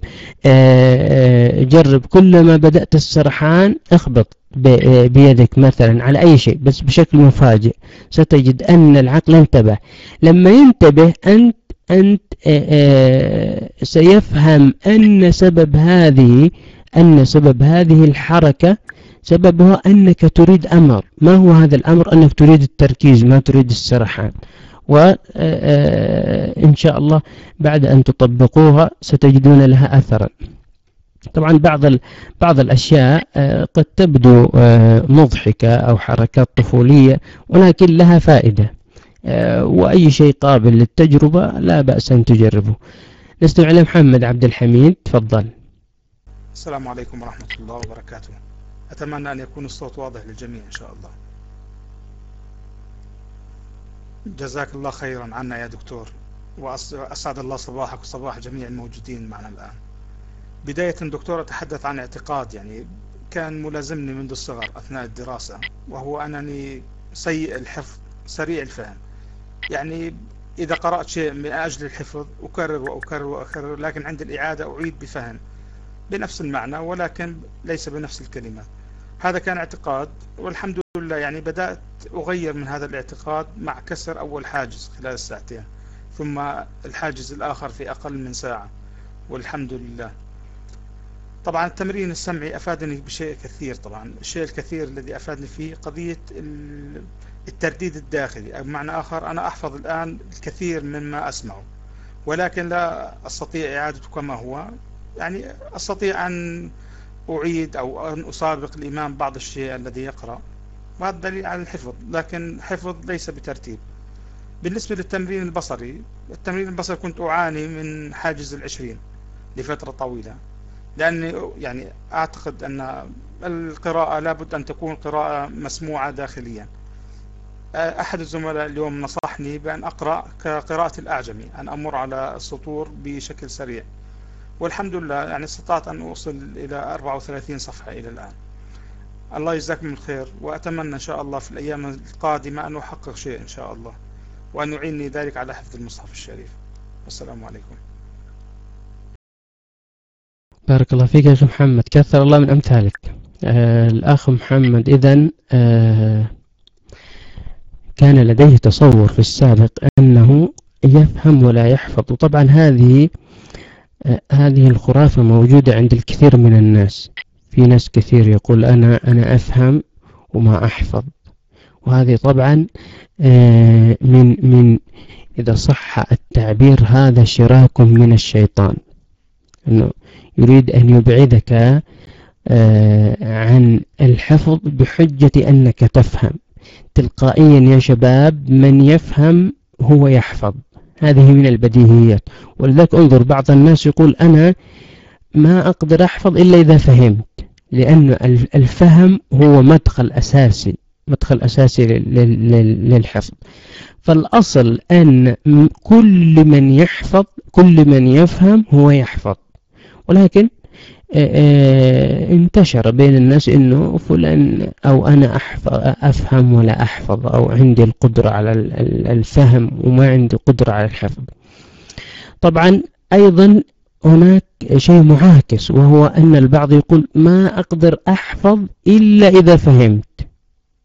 جرب كلما بدأت السرحان اخبط بيدك مثلا على أي شيء بس بشكل مفاجئ، ستجد أن العقل انتبه. لما ينتبه أنت أنت سيفهم أن سبب هذه أن سبب هذه الحركة سببها أنك تريد أمر. ما هو هذا الأمر؟ أنك تريد التركيز، ما تريد السرحان. وإن شاء الله بعد أن تطبقوها ستجدون لها أثرا. طبعا بعض بعض الأشياء قد تبدو مضحكة أو حركات طفولية ولكن لها فائدة، وأي شيء قابل للتجربة لا بأس أن تجربه. نستمع إلى محمد عبد الحميد، تفضل. السلام عليكم ورحمة الله وبركاته. أتمنى أن يكون الصوت واضح للجميع إن شاء الله. جزاك الله خيرا عنا يا دكتور، وأسعد الله صباحك وصباح جميع الموجودين معنا الآن. بداية دكتور أتحدث عن اعتقاد يعني كان ملازمني منذ الصغر أثناء الدراسة، وهو أنني سيء الحفظ سريع الفهم. يعني إذا قرأت شيء من أجل الحفظ أكرر وأكرر وأكرر، لكن عند الإعادة أعيد بفهم بنفس المعنى ولكن ليس بنفس الكلمة. هذا كان اعتقاد، والحمد لله يعني بدأت أغير من هذا الاعتقاد مع كسر أول حاجز خلال الساعتين، ثم الحاجز الآخر في أقل من ساعة، والحمد لله. طبعا التمرين السمعي أفادني بشيء كثير. طبعا الشيء الكثير الذي أفادني فيه قضية الترديد الداخلي، بمعنى آخر أنا أحفظ الآن الكثير مما أسمعه ولكن لا أستطيع إعادته كما هو. يعني أستطيع أن أعيد أو أن أسابق الإمام بعض الشيء الذي يقرأ، وهذا دليل على الحفظ، لكن حفظ ليس بترتيب. بالنسبة للتمرين البصري، التمرين البصري كنت أعاني من حاجز العشرين لفترة طويلة، لأني يعني أعتقد أن القراءة لابد أن تكون قراءة مسموعة داخليا. أحد الزملاء اليوم نصحني بأن أقرأ كقراءة الأعجمي، أن أمر على السطور بشكل سريع، والحمد لله يعني استطعت أن أوصل إلى أربعة وثلاثين صفحة إلى الآن. الله يجزاكم الخير، وأتمنى إن شاء الله في الأيام القادمة أن أحقق شيء إن شاء الله، وأن يعيني ذلك على حفظ المصحف الشريف. والسلام عليكم. بارك الله فيك يا أخي محمد، كثر الله من أمثالك. آه الأخ محمد إذن آه كان لديه تصور في السابق أنه يفهم ولا يحفظ، وطبعا هذه آه هذه الخرافة موجودة عند الكثير من الناس. في ناس كثير يقول أنا أنا أفهم وما أحفظ، وهذه طبعا آه من من إذا صح التعبير هذا شراك من الشيطان، أنه يريد أن يبعدك آه عن الحفظ بحجة أنك تفهم. تلقائيا يا شباب من يفهم هو يحفظ، هذه من البديهيات. ولذلك انظر بعض الناس يقول أنا ما أقدر أحفظ إلا إذا فهمت، لأن الفهم هو مدخل أساسي مدخل أساسي للحفظ. فالأصل أن كل من يحفظ كل من يفهم هو يحفظ، ولكن انتشر بين الناس انه فلان او انا افهم ولا احفظ، او عندي القدرة على الفهم وما عندي قدرة على الحفظ. طبعا ايضا هناك شيء معاكس، وهو ان البعض يقول ما اقدر احفظ الا اذا فهمت.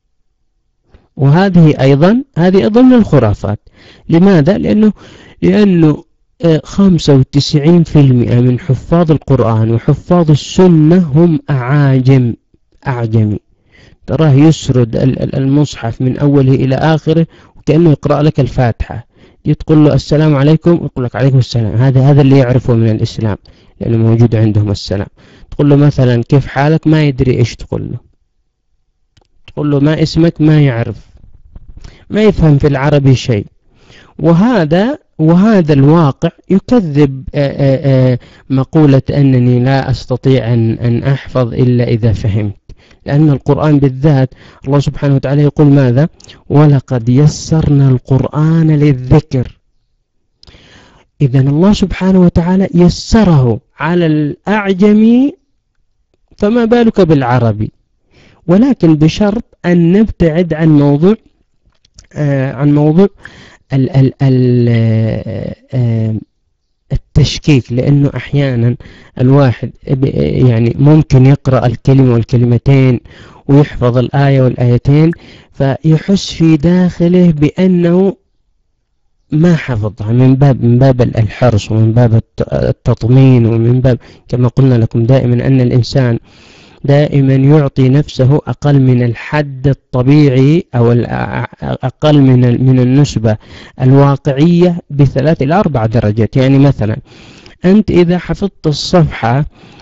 وهذه أيضا هذه أيضا من الخرافات. لماذا؟ لأنه لأنه خمسة وتسعين بالمئة من حفاظ القرآن وحفاظ السنة هم أعاجم أعجمي. تراه يسرد المصحف من أوله إلى آخره وكأنه يقرأ لك الفاتحة. تقول له السلام عليكم يقول لك عليكم السلام. هذا هذا اللي يعرفه من الإسلام لأنه موجود عندهم السلام. تقول له مثلا كيف حالك ما يدري إيش تقول له. تقول له ما اسمك ما يعرف، ما يفهم في العربي شيء. وهذا وهذا الواقع يكذب مقولة أنني لا أستطيع أن أحفظ إلا إذا فهمت. لأن القرآن بالذات الله سبحانه وتعالى يقول ماذا؟ ولقد يسرنا القرآن للذكر. إذن الله سبحانه وتعالى يسره على الأعجمي، فما بالك بالعربي؟ ولكن بشرط أن نبتعد عن موضوع آه عن موضوع ال ال ال آه التشكيك. لأنه أحيانا الواحد يعني ممكن يقرأ الكلمة والكلمتين ويحفظ الآية والآيتين فيحس في داخله بأنه ما حفظها من باب من باب الحرص ومن باب التطمين ومن باب كما قلنا لكم دائما أن الإنسان دائما يعطي نفسه أقل من الحد الطبيعي أو أقل من من النسبة الواقعية بثلاث إلى أربع درجات. يعني مثلا أنت إذا حفظت الصفحة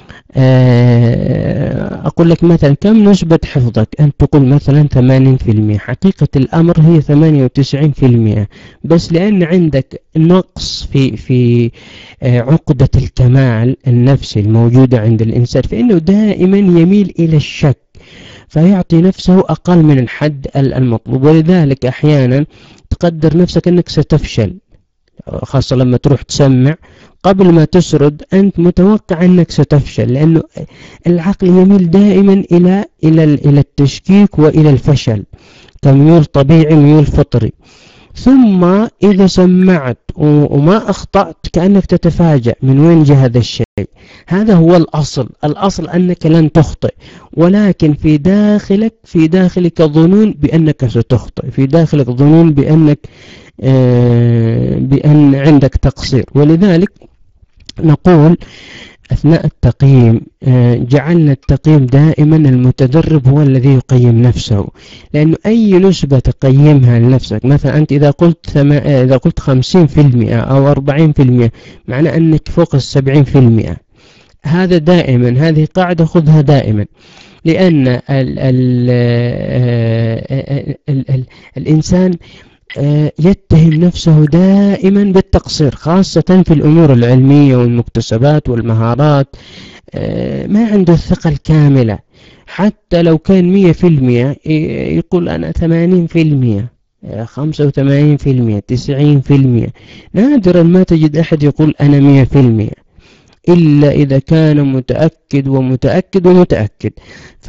أقول لك مثلا كم نسبة حفظك؟ أنت تقول مثلا ثمانين بالمئة. حقيقة الأمر هي ثمانية وتسعين بالمئة، بس لأن عندك نقص في في عقدة الكمال النفسي الموجودة عند الإنسان فإنه دائما يميل إلى الشك فيعطي نفسه أقل من الحد المطلوب. ولذلك أحيانا تقدر نفسك أنك ستفشل، خاصة لما تروح تسمع قبل ما تسرد أنت متوقع أنك ستفشل، لأنه العقل يميل دائما إلى إلى إلى التشكيك وإلى الفشل كميول طبيعي ميول فطري. ثم إذا سمعت وما أخطأت كأنك تتفاجأ من وين جاء هذا الشيء. هذا هو الأصل. الأصل أنك لن تخطئ، ولكن في داخلك في داخلك ظنون بأنك ستخطئ، في داخلك ظنون بأنك آه بأن عندك تقصير. ولذلك نقول أثناء التقييم جعلنا التقييم دائما المتدرب هو الذي يقيم نفسه، لأنه أي نسبة تقيمها لنفسك مثلا أنت إذا قلت ثم... إذا قلت خمسين بالمئة أو أربعين بالمئة معنى أنك فوق السبعين بالمئة. هذا دائما هذه قاعدة خذها دائما، لأن ال... ال... ال... ال... ال... الإنسان يتهم نفسه دائما بالتقصير، خاصة في الأمور العلمية والمكتسبات والمهارات. ما عنده الثقة الكاملة، حتى لو كان مية في المية يقول أنا ثمانين في المية خمسة وثمانين في المية تسعين في المية. نادرا ما تجد أحد يقول أنا مية في المية إلا إذا كان متأكد ومتأكد ومتأكد. ف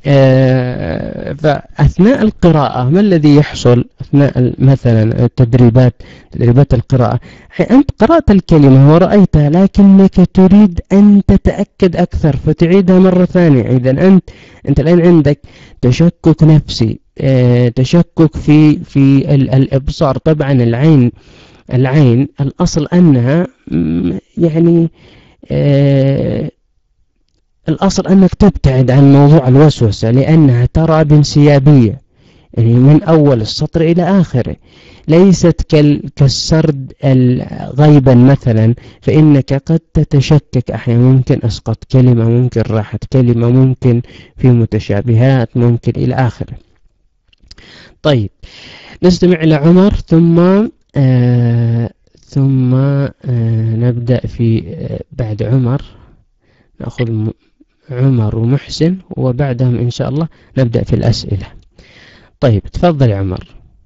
فأثناء القراءة ما الذي يحصل أثناء مثلا التدريبات تدريبات القراءة؟ أنت قرأت الكلمة ورأيتها لكنك تريد أن تتأكد أكثر فتعيدها مرة ثانية. إذن أنت أنت الآن عندك تشكك نفسي، تشكك في في الإبصار. طبعا العين العين الأصل أنها يعني الأصل أنك تبتعد عن موضوع الوسوسة لأنها ترى بانسيابية، يعني من أول السطر إلى آخره، ليست كالسرد غيبا مثلا، فإنك قد تتشكك أحيانا، ممكن أسقط كلمة، ممكن راحت كلمة، ممكن في متشابهات، ممكن إلى آخره. طيب نستمع إلى عمر ثم آه ثم آه نبدأ في آه بعد عمر نأخذ عمر ومحسن وبعدهم إن شاء الله نبدأ في الأسئلة. طيب تفضل يا عمر.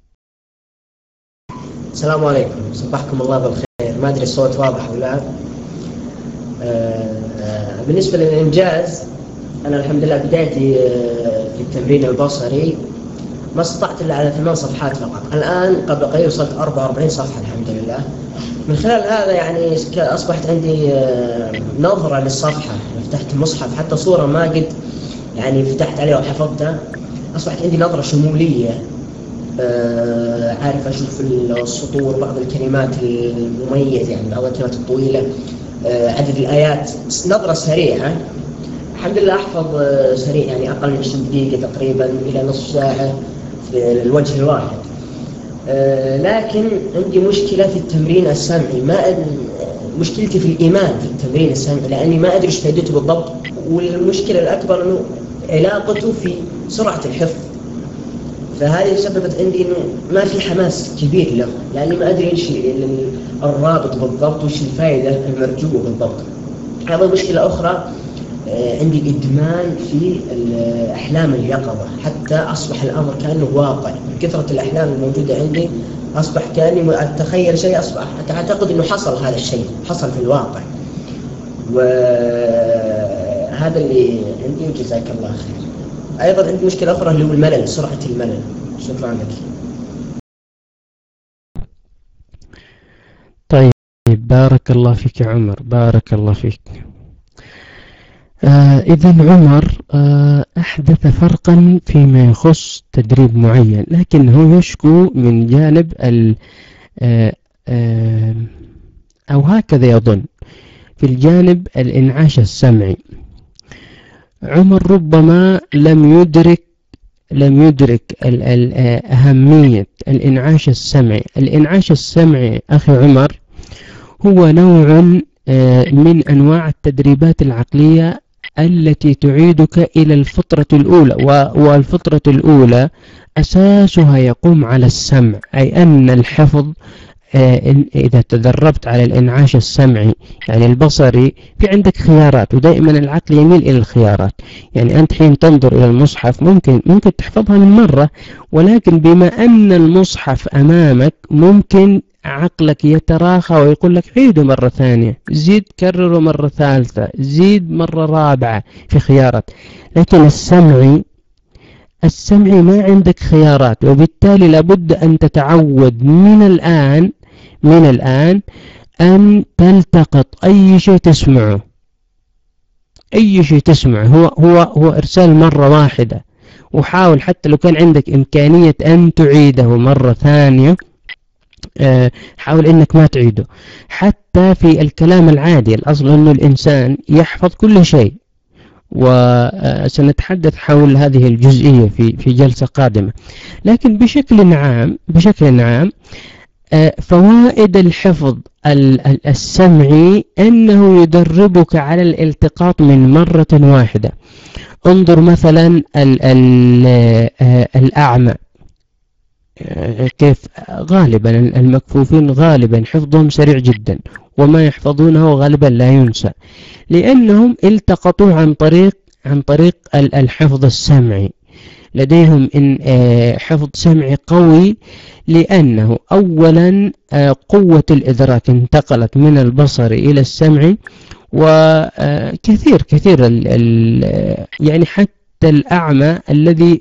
السلام عليكم، صبحكم الله بالخير. ما أدري الصوت واضح ولا؟ آه بالنسبة للإنجاز أنا الحمد لله بدايتي في التمرين البصري ما استطعت إلا على ثمان صفحات فقط. الآن قبل قليل وصلت أربعة وأربعين صفحة الحمد لله. من خلال هذا يعني أصبحت عندي نظرة للصفحة، فتحت المصحف حتى صورة ما قد يعني فتحت عليها وحفظتها، أصبحت عندي نظرة شمولية آه، عارف أشوف السطور، بعض الكلمات المميزة يعني بعض الكلمات الطويلة، آه، عدد الآيات، نظرة سريعة. الحمد لله أحفظ آه، سريع يعني أقل من عشرين دقيقة تقريبا إلى نصف ساعة في الوجه الواحد. آه، لكن عندي مشكلة في التمرين السمعي، ما أد... مشكلتي في الإيمان في التمرين السمعي، لأني ما أدري ايش فائدته بالضبط. والمشكلة الأكبر أنه علاقته في سرعة الحفظ، فهذه سببت عندي أنه ما في حماس كبير له، لأني ما أدري ايش الرابط بالضبط وش الفائدة المرجوة بالضبط. هذا مشكلة أخرى. آه، عندي إدمان في الأحلام اليقظة، حتى أصبح الأمر كأنه واقع من كثرة الأحلام الموجودة عندي. أصبح كأني أتخيل شيء، أصبح أعتقد أنه حصل هذا الشيء، حصل في الواقع. وهذا اللي عندي، وجزاك الله خير. أيضا عندي مشكلة أخرى اللي هو الملل، سرعة الملل. شكرا لك. طيب، بارك الله فيك يا عمر، بارك الله فيك. آه إذن عمر آه أحدث فرقا فيما يخص تدريب معين، لكنه يشكو من جانب ال آه آه أو هكذا يظن في الجانب الإنعاش السمعي. عمر ربما لم يدرك لم يدرك ال ال أهمية الإنعاش السمعي. الإنعاش السمعي أخي عمر هو نوع آه من أنواع التدريبات العقلية التي تعيدك إلى الفطرة الأولى، والفطرة الأولى أساسها يقوم على السمع، أي أن الحفظ إذا تدربت على الإنعاش السمعي يعني البصري، في عندك خيارات، ودائما العقل يميل إلى الخيارات. يعني أنت حين تنظر إلى المصحف ممكن ممكن تحفظها من مرة، ولكن بما أن المصحف أمامك ممكن عقلك يتراخى ويقول لك عيده مرة ثانية، زيد كرره مرة ثالثة، زيد مرة رابعة في خيارات. لكن السمعي السمعي ما عندك خيارات، وبالتالي لابد أن تتعود من الآن من الآن أن تلتقط أي شيء تسمعه، أي شيء تسمعه هو هو هو إرسال مرة واحدة. وحاول حتى لو كان عندك إمكانية أن تعيده مرة ثانية، حاول انك ما تعيده. حتى في الكلام العادي الأصل أنه الإنسان يحفظ كل شيء، وسنتحدث حول هذه الجزئية في في جلسة قادمة. لكن بشكل عام بشكل عام فوائد الحفظ السمعي أنه يدربك على الالتقاط من مرة واحدة. انظر مثلا الأعمى كيف غالبا المكفوفين غالبا حفظهم سريع جدا، وما يحفظونه غالبا لا ينسى، لأنهم التقطوا عن طريق عن طريق الحفظ السمعي. لديهم إن حفظ سمعي قوي، لأنه أولا قوة الإدراك انتقلت من البصر إلى السمعي. وكثير كثير يعني حتى الأعمى الذي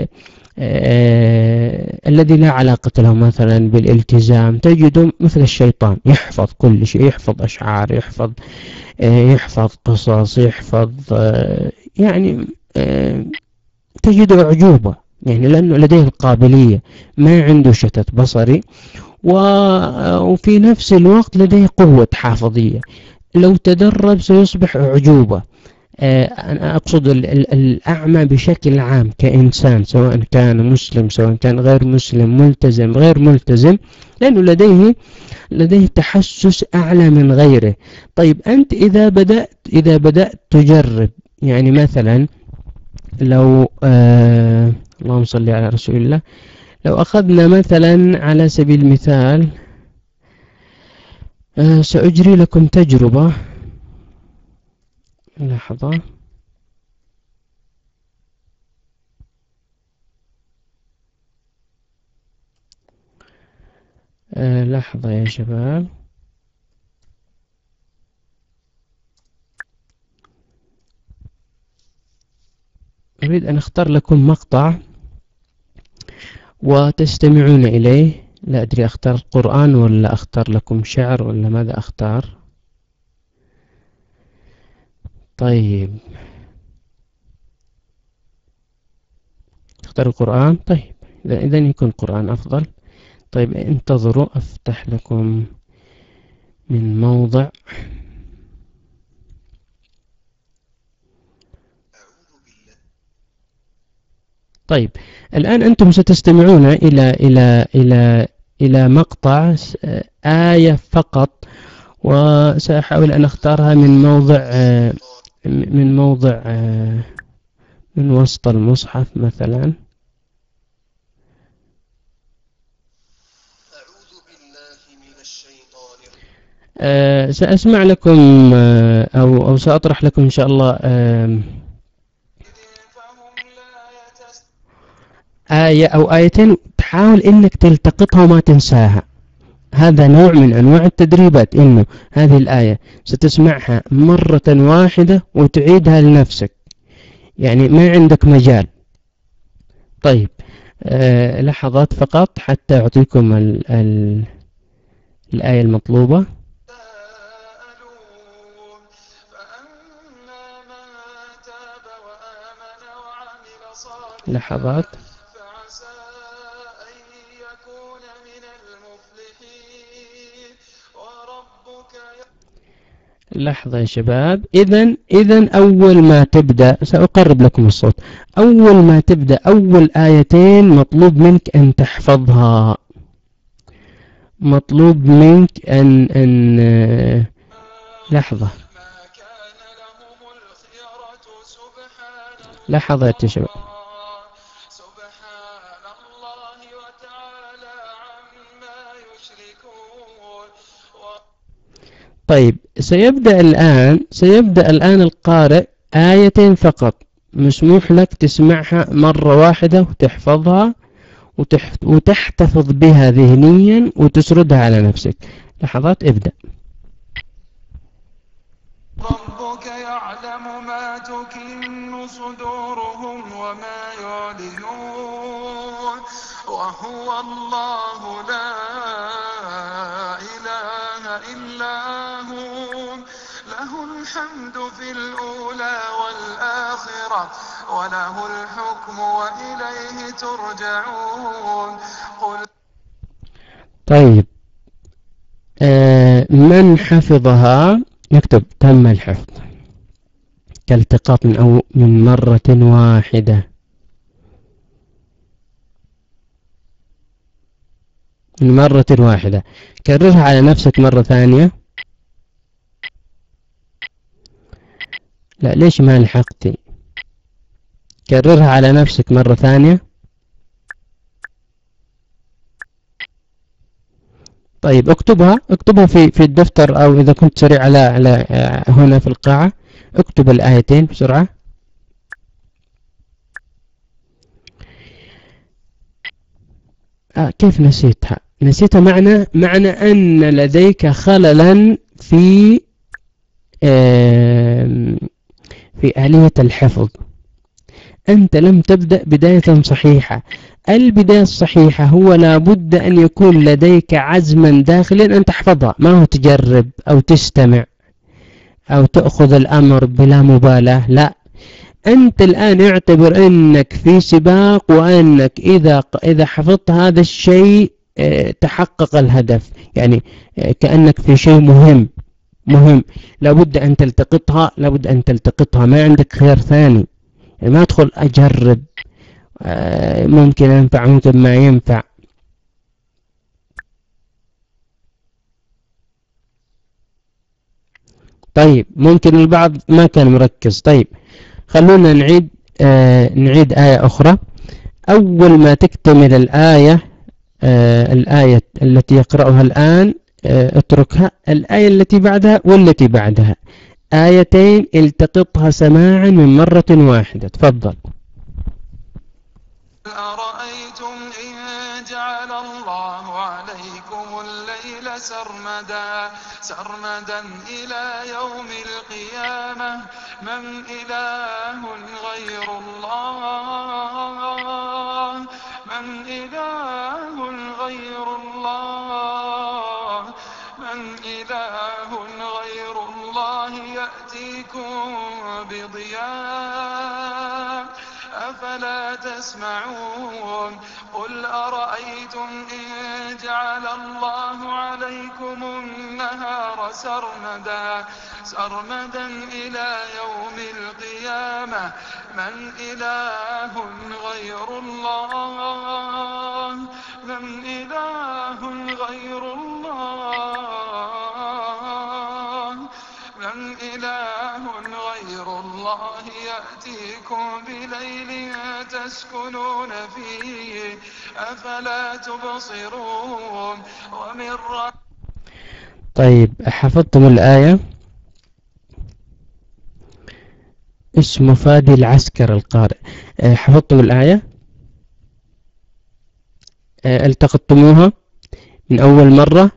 آه الذي لا علاقة له مثلا بالالتزام تجده مثل الشيطان، يحفظ كل شيء، يحفظ أشعار، يحفظ آه يحفظ قصص، يحفظ آه يعني آه تجده أعجوبة، يعني لأنه لديه القابلية، ما عنده شتت بصري، وفي نفس الوقت لديه قوة حافظية. لو تدرب سيصبح أعجوبة. أنا أقصد الأعمى بشكل عام كإنسان، سواء كان مسلم سواء كان غير مسلم، ملتزم غير ملتزم، لأنه لديه لديه تحسس أعلى من غيره. طيب أنت إذا بدأت إذا بدأت تجرب، يعني مثلا لو آه اللهم صل على رسول الله، لو أخذنا مثلا على سبيل المثال آه سأجري لكم تجربة. لحظة. أه لحظة يا شباب. أريد أن أختار لكم مقطع وتستمعون إليه. لا أدري أختار قرآن ولا أختار لكم شعر ولا ماذا أختار. طيب اختار القرآن. طيب إذا يكون القرآن أفضل. طيب انتظروا أفتح لكم من موضع. طيب الآن أنتم ستستمعون إلى إلى إلى إلى مقطع آية فقط، وسأحاول أن أختارها من موضع من موضع من وسط المصحف مثلا. أه سأسمع لكم أه أو أو سأطرح لكم إن شاء الله أه آية أو آيتين، تحاول إنك تلتقطها وما تنساها. هذا نوع من أنواع التدريبات، إنه هذه الآية ستسمعها مرة واحدة وتعيدها لنفسك، يعني ما عندك مجال. طيب أه لحظات فقط حتى أعطيكم ال ال الآية المطلوبة. لحظات. لحظة يا شباب. إذن إذن أول ما تبدأ، سأقرب لكم الصوت، أول ما تبدأ أول آيتين مطلوب منك أن تحفظها، مطلوب منك أن أن لحظة لحظة يا شباب. طيب سيبدأ الآن سيبدأ الآن القارئ آيتين فقط، مسموح لك تسمعها مرة واحدة وتحفظها وتحتفظ بها ذهنيا وتسردها على نفسك. لحظات. ابدأ. ربك يعلم ما تكن صدورهم وما يعلنون وهو الله لا إله إلا هو له الحمد في الأولى والآخرة وله الحكم وإليه ترجعون. قل طيب آه من حفظها يكتب تم الحفظ كالتقاط من أو من مرة واحدة، من مرة واحدة. كررها على نفسك مرة ثانية. لا ليش ما لحقتي؟ كررها على نفسك مرة ثانية. طيب اكتبها اكتبها في في الدفتر، او اذا كنت سريع على على هنا في القاعة اكتب الآيتين بسرعة. آه كيف نسيتها؟ نسيتها معنى معنى أن لديك خللا في آه في آلية الحفظ. أنت لم تبدأ بداية صحيحة. البداية الصحيحة هو لابد أن يكون لديك عزما داخليا أن تحفظها، ما هو تجرب أو تستمع أو تأخذ الأمر بلا مبالاة. لا، أنت الآن اعتبر أنك في سباق، وأنك إذا إذا حفظت هذا الشيء تحقق الهدف، يعني كأنك في شيء مهم مهم لابد أن تلتقطها، لابد أن تلتقطها، ما عندك خيار ثاني. يعني ما أدخل أجرب ممكن ينفع ممكن ما ينفع. طيب ممكن البعض ما كان مركز. طيب خلونا نعيد آه نعيد آية أخرى. أول ما تكتمل الآية آه الآية التي يقرأها الآن آه اتركها، الآية التي بعدها والتي بعدها آيتين التقطها سماعا من مرة واحدة. تفضل. أرأيتم إن جعل الله عليكم الليل سرمدا سرمدا إلى يوم القيامة من إله غير الله من إله غير الله من إله غير الله يأتيكم بضياء أفلا تسمعون قل أرأيتم إن جعل الله عليكم النهار سرمدا سرمدا إلى يوم القيامة من إله غير الله من إله غير الله من إله غير الله يأتيكم بليل تسكنون فيه أفلا تبصرون ومن رحمته. طيب حفظتم الآية؟ اسمه فادي العسكر القارئ. حفظتم الآية؟ التقطتموها من أول مرة؟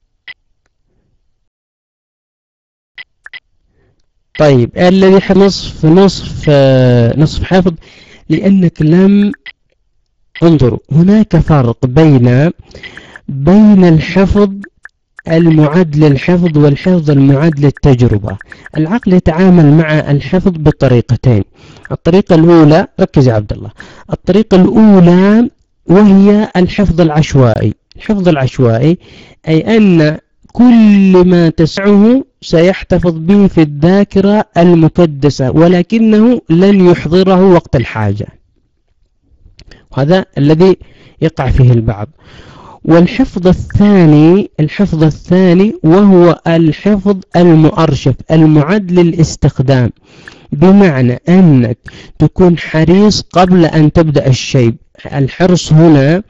طيب الذي نصف نصف نصف حافظ لأنك لم انظروا هناك فرق بين بين الحفظ المعد للحفظ والحفظ المعد للتجربة. العقل يتعامل مع الحفظ بطريقتين. الطريقة الأولى، ركز يا عبد الله، الطريقة الأولى وهي الحفظ العشوائي. الحفظ العشوائي أي أن كل ما تسعه سيحتفظ به في الذاكرة المكدسة ولكنه لن يحضره وقت الحاجة، وهذا الذي يقع فيه البعض. والحفظ الثاني الحفظ الثاني وهو الحفظ المؤرشف المعد للاستخدام، بمعنى أنك تكون حريص قبل أن تبدأ الشيء. الحرص هنا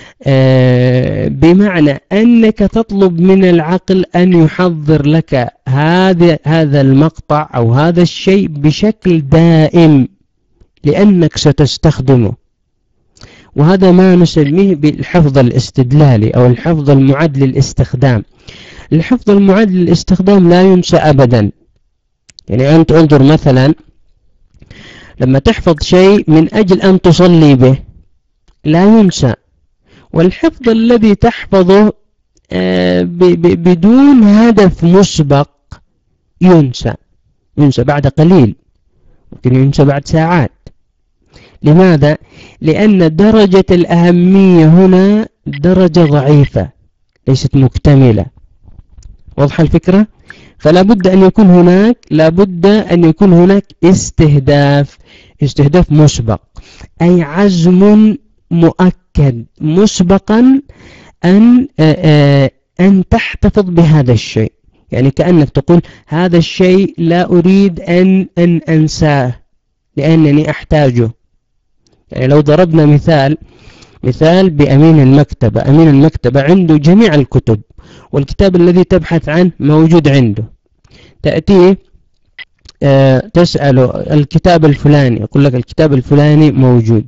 بمعنى أنك تطلب من العقل أن يحضر لك هذا هذا المقطع أو هذا الشيء بشكل دائم لأنك ستستخدمه، وهذا ما نسميه بالحفظ الاستدلالي أو الحفظ المعد للاستخدام. الحفظ المعد للاستخدام لا ينسى أبدا. يعني أنت انظر مثلا لما تحفظ شيء من أجل أن تصلي به لا ينسى، والحفظ الذي تحفظه بدون هدف مسبق ينسى ينسى بعد قليل، ممكن ينسى بعد ساعات. لماذا؟ لأن درجة الأهمية هنا درجة ضعيفة ليست مكتملة. واضحة الفكرة؟ فلا بد أن يكون هناك لا بد أن يكون هناك استهداف استهداف مسبق، أي عزم مؤكد مسبقا أن أن تحتفظ بهذا الشيء. يعني كأنك تقول هذا الشيء لا أريد أن أن أنساه لأنني أحتاجه. يعني لو ضربنا مثال مثال بأمين المكتبة، أمين المكتبة عنده جميع الكتب والكتاب الذي تبحث عنه موجود عنده، تأتيه أه تسأله الكتاب الفلاني، يقول لك الكتاب الفلاني موجود.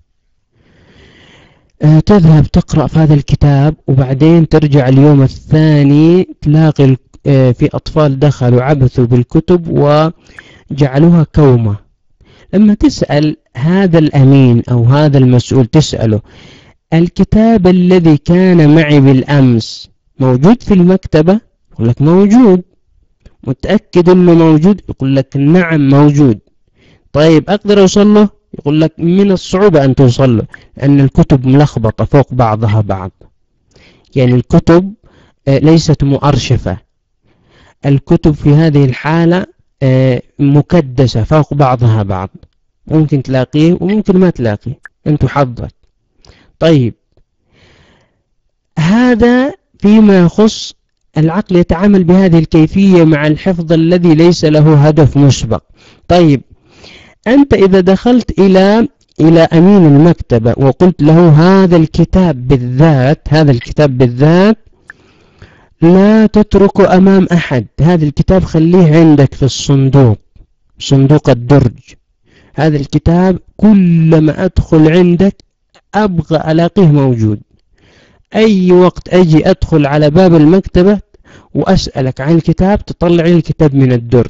أه تذهب تقرأ في هذا الكتاب وبعدين ترجع اليوم الثاني تلاقي أه في أطفال دخلوا عبثوا بالكتب وجعلوها كومة. لما تسأل هذا الأمين أو هذا المسؤول تسأله الكتاب الذي كان معي بالأمس موجود في المكتبة؟ يقول لك موجود. متأكد أنه موجود؟ يقول لك نعم موجود. طيب أقدر أوصل له؟ يقول لك من الصعوبة أن توصل له لأن الكتب ملخبطة فوق بعضها بعض. يعني الكتب ليست مؤرشفة، الكتب في هذه الحالة مكدسة فوق بعضها بعض، ممكن تلاقيه وممكن ما تلاقيه، أنت حظك. طيب هذا فيما يخص العقل يتعامل بهذه الكيفية مع الحفظ الذي ليس له هدف مسبق. طيب أنت إذا دخلت إلى إلى أمين المكتبة وقلت له هذا الكتاب بالذات هذا الكتاب بالذات لا تتركه أمام أحد، هذا الكتاب خليه عندك في الصندوق، صندوق الدرج. هذا الكتاب كلما أدخل عندك أبغى ألاقيه موجود. أي وقت أجي أدخل على باب المكتبة وأسألك عن الكتاب تطلع لي الكتاب من الدرج.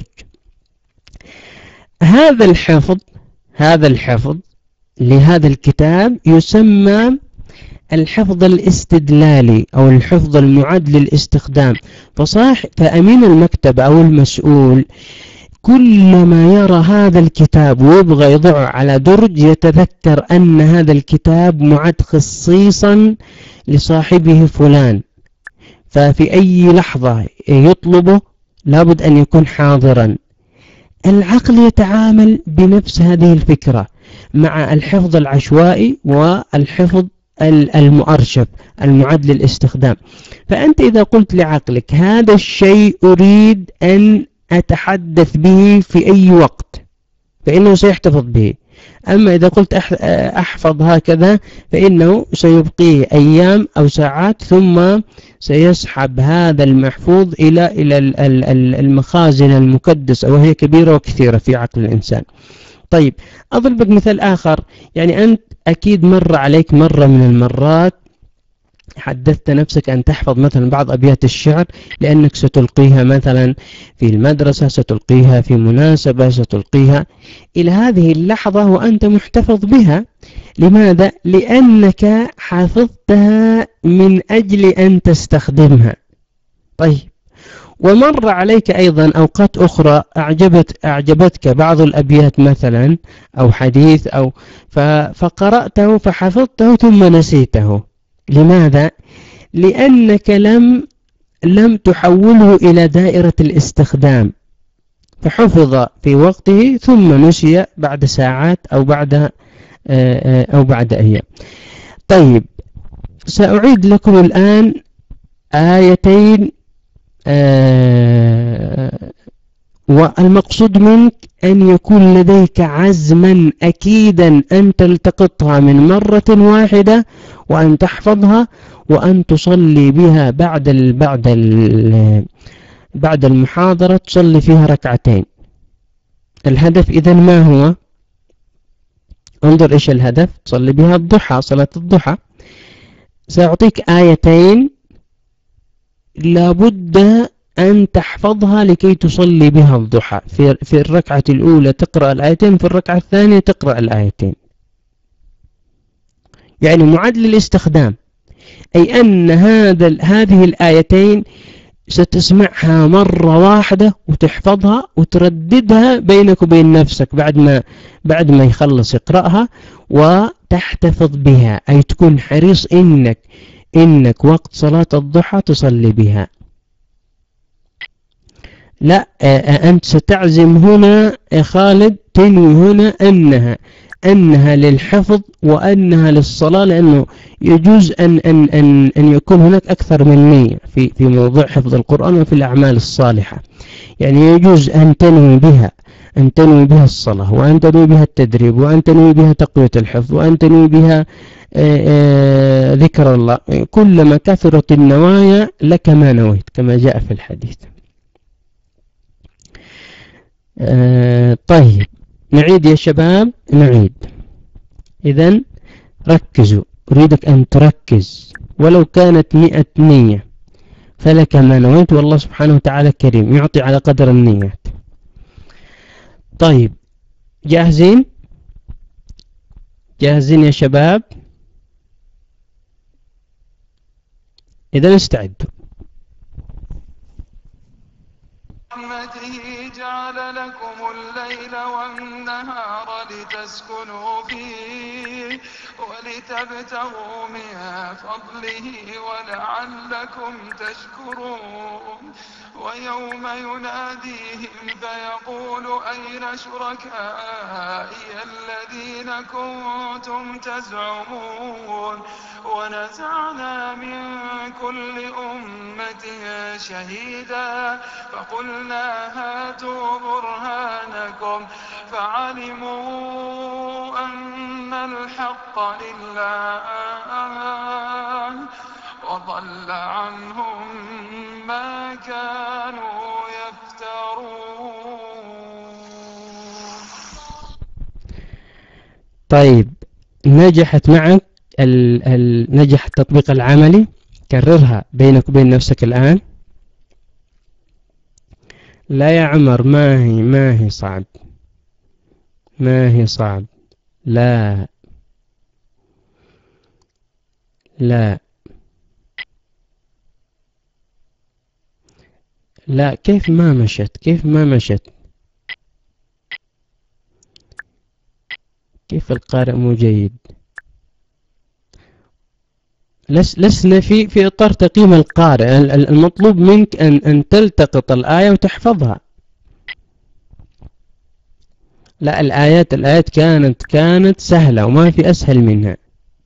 هذا الحفظ هذا الحفظ لهذا الكتاب يسمى الحفظ الاستدلالي أو الحفظ المعد للاستخدام. فصاح فأمين المكتبة أو المسؤول كلما يرى هذا الكتاب ويبغى يضعه على درج يتذكر أن هذا الكتاب معد خصيصا لصاحبه فلان، ففي أي لحظة يطلبه لابد أن يكون حاضرا. العقل يتعامل بنفس هذه الفكرة مع الحفظ العشوائي والحفظ المؤرشف المعد للاستخدام. فأنت إذا قلت لعقلك هذا الشيء أريد أن أتحدث به في أي وقت فإنه سيحتفظ به، أما إذا قلت أحفظ هكذا فإنه سيبقيه أيام أو ساعات ثم سيسحب هذا المحفوظ إلى إلى المخازن المكدسة وهي كبيرة وكثيرة في عقل الإنسان. طيب أضربك مثال آخر، يعني أنت أكيد مر عليك مرة من المرات حدثت نفسك أن تحفظ مثلا بعض أبيات الشعر لأنك ستلقيها مثلا في المدرسة، ستلقيها في مناسبة، ستلقيها إلى هذه اللحظة وأنت محتفظ بها. لماذا؟ لأنك حفظتها من أجل أن تستخدمها. طيب ومر عليك أيضا أوقات أخرى أعجبت أعجبتك بعض الأبيات مثلا أو حديث أو فقرأته فحفظته ثم نسيته. لماذا؟ لأنك لم لم تحوله إلى دائرة الاستخدام، فحفظ في وقته ثم نسي بعد ساعات أو بعد أو بعد أيام. طيب سأعيد لكم الآن آيتين، والمقصود منك أن يكون لديك عزما أكيدا أن تلتقطها من مرة واحدة وأن تحفظها وأن تصلي بها بعد ال بعد ال بعد المحاضرة، تصلي فيها ركعتين. الهدف إذن ما هو؟ انظر إيش الهدف، تصلي بها الضحى، صلاة الضحى. سأعطيك آيتين لابد أن تحفظها لكي تصلي بها الضحى. في في الركعة الأولى تقرأ الآيتين، في الركعة الثانية تقرأ الآيتين، يعني معدل الاستخدام، أي أن هذا هذه الآيتين ستسمعها مرة واحدة وتحفظها وترددها بينك وبين نفسك بعد ما بعد ما يخلص يقرأها وتحتفظ بها، أي تكون حريص إنك إنك وقت صلاة الضحى تصلي بها. لا أنت ستعزم هنا يا خالد، تنوي هنا أنها أنها للحفظ وأنها للصلاة، لأنه يجوز أن أن أن أن يكون هناك أكثر من نية في في موضوع حفظ القرآن وفي الأعمال الصالحة. يعني يجوز أن تنوي بها أن تنوي بها الصلاة، وأن تنوي بها التدريب، وأن تنوي بها تقوية الحفظ، وأن تنوي بها ذكر الله. كلما كثرت النوايا لك ما نويت كما جاء في الحديث. طيب نعيد يا شباب، نعيد. إذن ركزوا، أريدك أن تركز ولو كانت مئة نية فلك ما نويت، والله سبحانه وتعالى كريم يعطي على قدر النيات. طيب جاهزين؟ جاهزين يا شباب؟ إذن استعدوا. رحمته جعل لكم الليل والنهار لتسكنوا فيه ولتبتغوا من فضله ولعلكم تشكرون. ويوم يناديهم فيقول أين شركائي الذين كنتم تزعمون ونزعنا من كل أمة شهيدا فقلنا هاتوا برهانكم فعلموا أن الحق لله وضل عنهم ما كانوا يفترون. طيب نجحت معك ال ال نجح التطبيق العملي، كررها بينك وبين نفسك الآن. لا يا عمر ما هي ما هي صعب، ما هي صعب. لا لا لا كيف ما مشت؟ كيف ما مشت؟ كيف القارئ مو جيد؟ لس لسنا في في إطار تقييم القارئ. المطلوب منك أن أن تلتقط الآية وتحفظها. لا، الآيات الآيات كانت كانت سهلة وما في أسهل منها.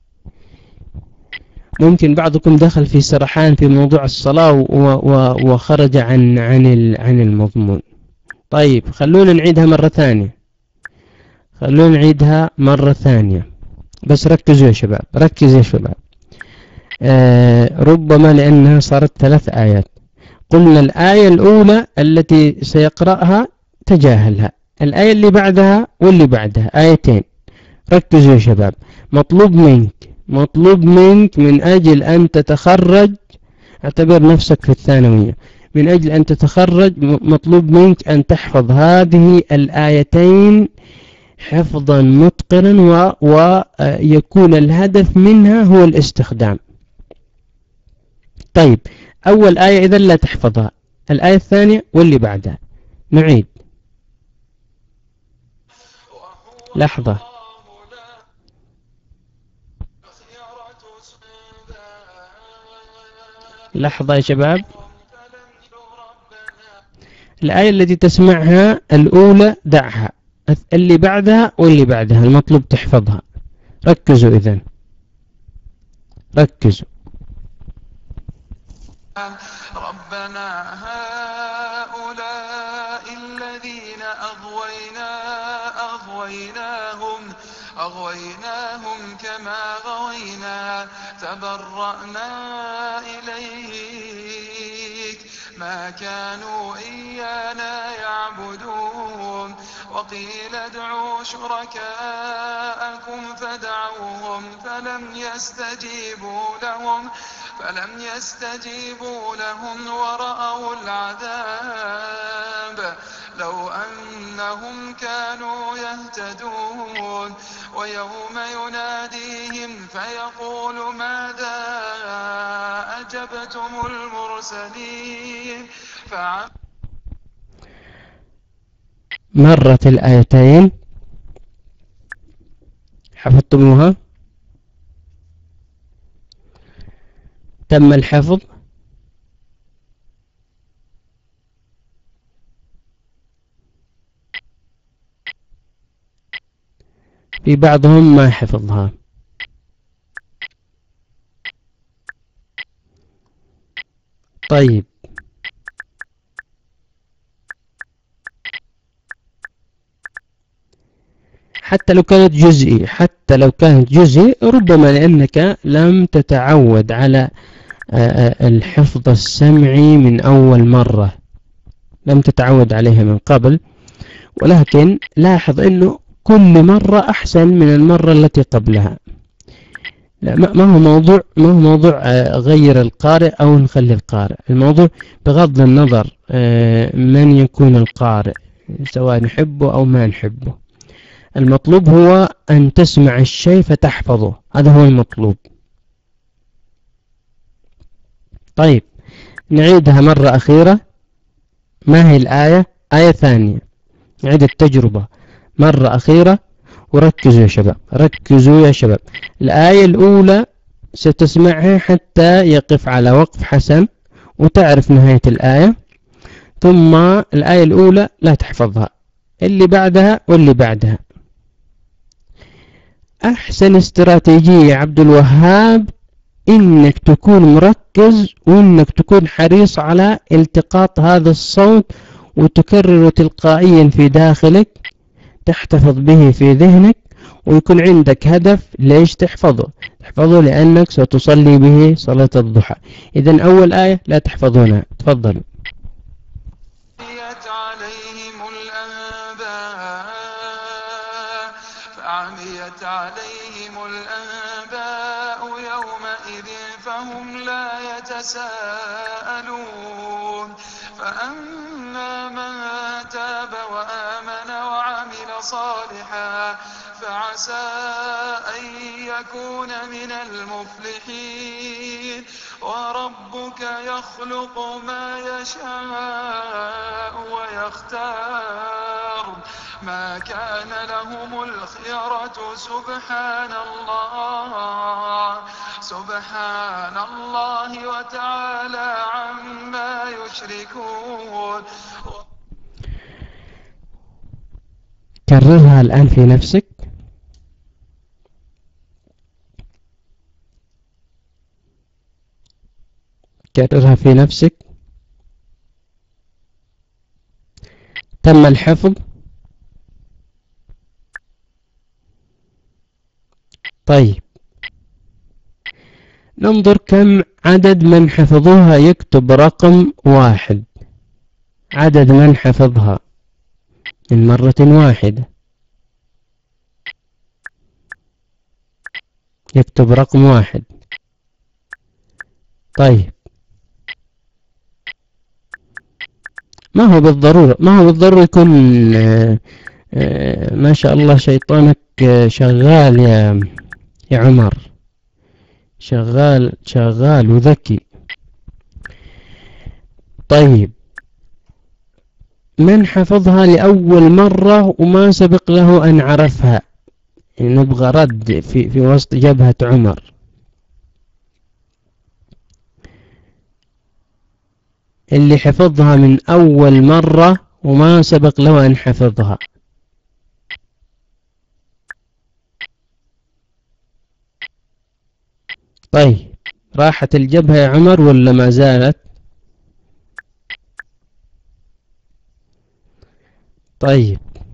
ممكن بعضكم دخل في سرحان في موضوع الصلاة وخرج عن عن عن المضمون. طيب خلونا نعيدها مرة ثانية، خلونا نعيدها مرة ثانية، بس ركزوا يا شباب، ركزوا يا شباب. آه ربما لأنها صارت ثلاث آيات. قلنا الآية الأولى التي سيقرأها تجاهلها، الآية اللي بعدها واللي بعدها آيتين. ركزوا يا شباب، مطلوب منك مطلوب منك من أجل أن تتخرج، اعتبر نفسك في الثانوية، من أجل أن تتخرج مطلوب منك أن تحفظ هذه الآيتين حفظا متقنا، ويكون الهدف منها هو الاستخدام. طيب أول آية إذا لا تحفظها، الآية الثانية واللي بعدها. نعيد. لحظة، لحظة يا شباب. الآية التي تسمعها الأولى دعها، اللي بعدها واللي بعدها المطلوب تحفظها. ركزوا إذن، ركزوا. ربنا هؤلاء الذين أغوينا أغويناهم أغويناهم كما غوينا تبرأنا إليك ما كانوا إيانا يعبدون وقيل ادعوا شركاءكم فدعوهم فلم يستجيبوا لهم فلم يستجيبوا لهم ورأوا العذاب لو أنهم كانوا يهتدون ويوم يناديهم فيقول ماذا أجبتم المرسلين فعم مرت الآيتين، حفظتموها؟ تم الحفظ؟ في بعضهم ما حفظها. طيب حتى لو كانت جزئي حتى لو كانت جزئي ربما لأنك لم تتعود على الحفظ السمعي من أول مرة، لم تتعود عليها من قبل، ولكن لاحظ أنه كل مرة أحسن من المرة التي قبلها. لا ما هو موضوع ما هو موضوع غير القارئ أو نخلي القارئ، الموضوع بغض النظر من يكون القارئ سواء نحبه أو ما نحبه، المطلوب هو أن تسمع الشيء فتحفظه، هذا هو المطلوب. طيب نعيدها مرة أخيرة. ما هي الآية؟ آية ثانية. نعيد التجربة مرة أخيرة وركزوا يا شباب، ركزوا يا شباب. الآية الأولى ستسمعها حتى يقف على وقف حسن وتعرف نهاية الآية، ثم الآية الأولى لا تحفظها، اللي بعدها واللي بعدها. أحسن استراتيجية يا عبد الوهاب إنك تكون مركز وإنك تكون حريص على التقاط هذا الصوت وتكرره تلقائيا في داخلك، تحتفظ به في ذهنك ويكون عندك هدف ليش تحفظه. تحفظه لأنك ستصلي به صلاة الضحى. إذن أول آية لا تحفظونها، تفضلوا. فعميت عليهم الأنباء يومئذ فهم لا يتساءلون فأما من تاب وآمن وعمل صالحا فعسى أن يكون من المفلحين وربك يخلق ما يشاء ويختار ما كان لهم الخيرة سبحان الله سبحان الله وتعالى عما يشركون. كررها الآن في نفسك. كررها في نفسك. تم الحفظ؟ طيب ننظر كم عدد من حفظوها. يكتب رقم واحد. عدد من حفظها من مرة واحدة يكتب رقم واحد. طيب ما هو بالضرورة ما هو بالضرورة يكون آه آه ما شاء الله شيطانك آه شغال يا يا عمر، شغال شغال وذكي. طيب من حفظها لأول مرة وما سبق له أن عرفها، يعني نبغى رد في في وسط جبهة عمر. اللي حفظها من أول مرة وما سبق له أن حفظها. طيب راحت الجبهة يا عمر ولا ما زالت؟ طيب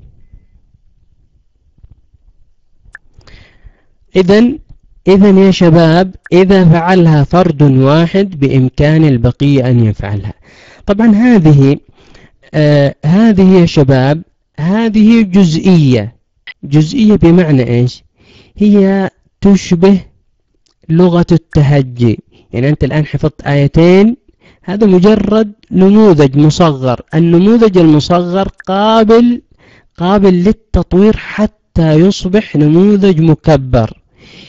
إذن إذن يا شباب إذا فعلها فرد واحد بإمكان البقية أن يفعلها. طبعا هذه آه هذه يا شباب هذه جزئية. جزئية بمعنى إيش؟ هي تشبه لغة التهجي. يعني أنت الآن حفظت آيتين، هذا مجرد نموذج مصغر. النموذج المصغر قابل قابل للتطوير حتى يصبح نموذج مكبر.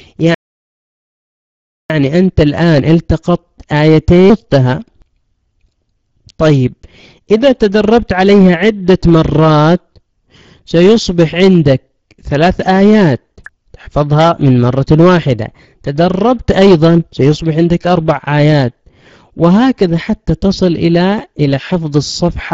يعني أنت الآن التقطت آيتين. طيب إذا تدربت عليها عدة مرات سيصبح عندك ثلاث آيات تحفظها من مرة واحدة. تدربت أيضا سيصبح عندك أربع آيات، وهكذا حتى تصل إلى إلى حفظ الصفحة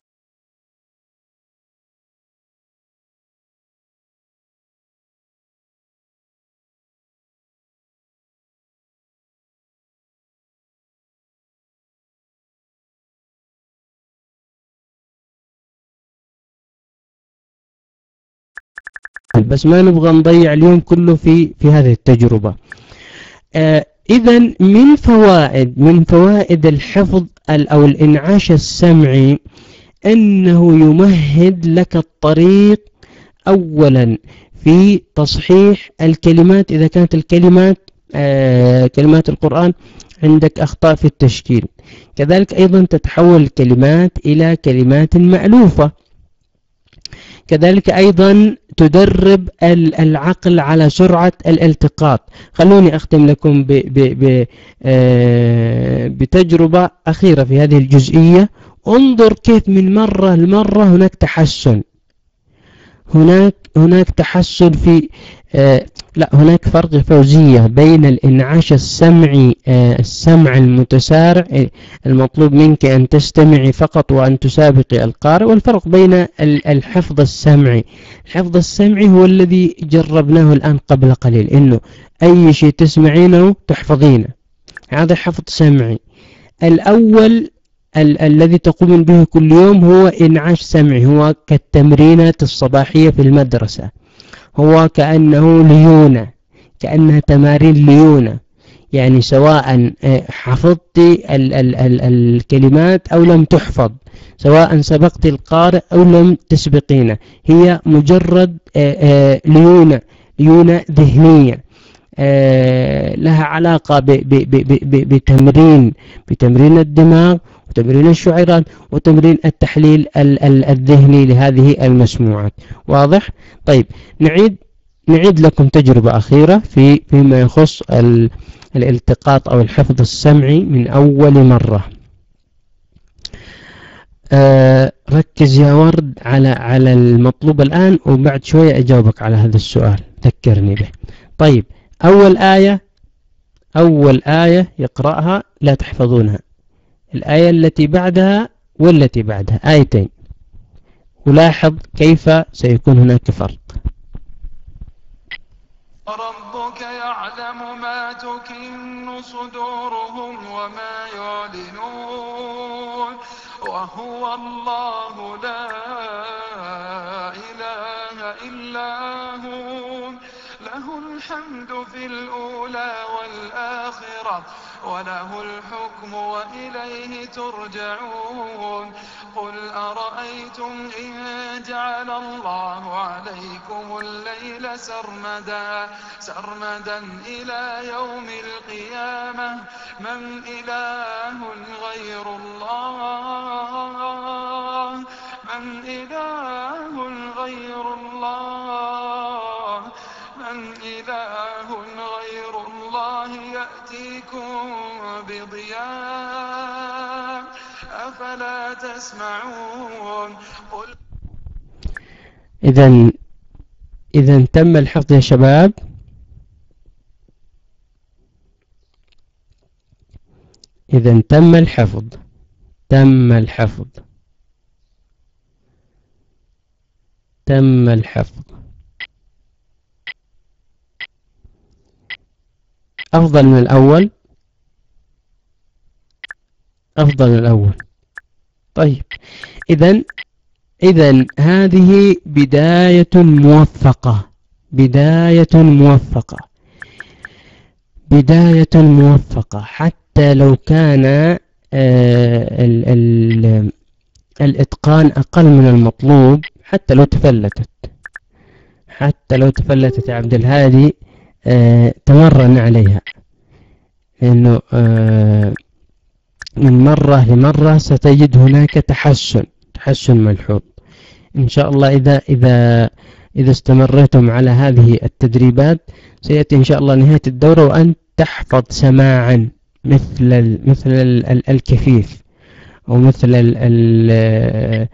بس ما نبغى نضيع اليوم كله في في هذه التجربة. آه إذن من فوائد من فوائد الحفظ أو الإنعاش السمعي أنه يمهد لك الطريق أولا في تصحيح الكلمات. إذا كانت الكلمات آه كلمات القرآن عندك أخطاء في التشكيل، كذلك أيضا تتحول الكلمات إلى كلمات مألوفة. كذلك أيضا تدرب العقل على سرعة الالتقاط. خلوني أختم لكم ب ب ب بتجربة أخيرة في هذه الجزئية. انظر كيف من مرة لمرة هناك تحسن. هناك هناك تحسن في آه لا هناك فرق فوزية بين الإنعاش السمعي آه السمع المتسارع المطلوب منك أن تستمعي فقط وأن تسابقي القارئ، والفرق بين الحفظ السمعي. الحفظ السمعي هو الذي جربناه الآن قبل قليل، إنه أي شيء تسمعينه تحفظينه، هذا حفظ سمعي. الأول ال الذي تقومون به كل يوم هو إنعاش سمعي، هو كالتمرينات الصباحية في المدرسة، هو كأنه ليونة، كأنها تمارين ليونة. يعني سواء حفظت ال ال ال الكلمات أو لم تحفظ، سواء سبقت القارئ أو لم تسبقينه، هي مجرد ليونة ليونة ذهنية لها علاقة ب ب ب ب بتمرين بتمرين الدماغ وتمرين الشعيرات وتمرين التحليل الذهني لهذه المسموعات. واضح؟ طيب نعيد نعيد لكم تجربة أخيرة في فيما يخص الالتقاط أو الحفظ السمعي من أول مرة. آه ركز يا ورد على على المطلوب الآن، وبعد شوية أجاوبك على هذا السؤال، ذكرني به. طيب أول آية أول آية يقرأها لا تحفظونها، الآية التي بعدها والتي بعدها آيتين، ولاحظ كيف سيكون هناك فرق. ربك يعلم ما تكن صدورهم وما يعلنون وهو الله لا إله إلا هو له الحمد في الأولى والآخرة وله الحكم وإليه ترجعون قل أرأيتم إن جعل الله عليكم الليل سرمدا سرمدا إلى يوم القيامة من إله غير الله من إله غير الله من إله غير الله يأتيكم بضياء أفلا تسمعون قل إذن إذن تم الحفظ يا شباب. إذن تم الحفظ تم الحفظ تم الحفظ أفضل من الأول، أفضل من الأول. طيب إذن إذن هذه بداية موفقة، بداية موفقة بداية موفقة حتى لو كان آه ال ال الإتقان أقل من المطلوب، حتى لو تفلتت حتى لو تفلتت يا عبد الهادي آه تمرن عليها، لأنه آه من مرة لمرة ستجد هناك تحسن تحسن ملحوظ إن شاء الله. إذا إذا إذا استمريتم على هذه التدريبات سيأتي إن شاء الله نهاية الدورة وأنت تحفظ سماعا مثل ال مثل ال ال الكفيف، أو مثل ال ال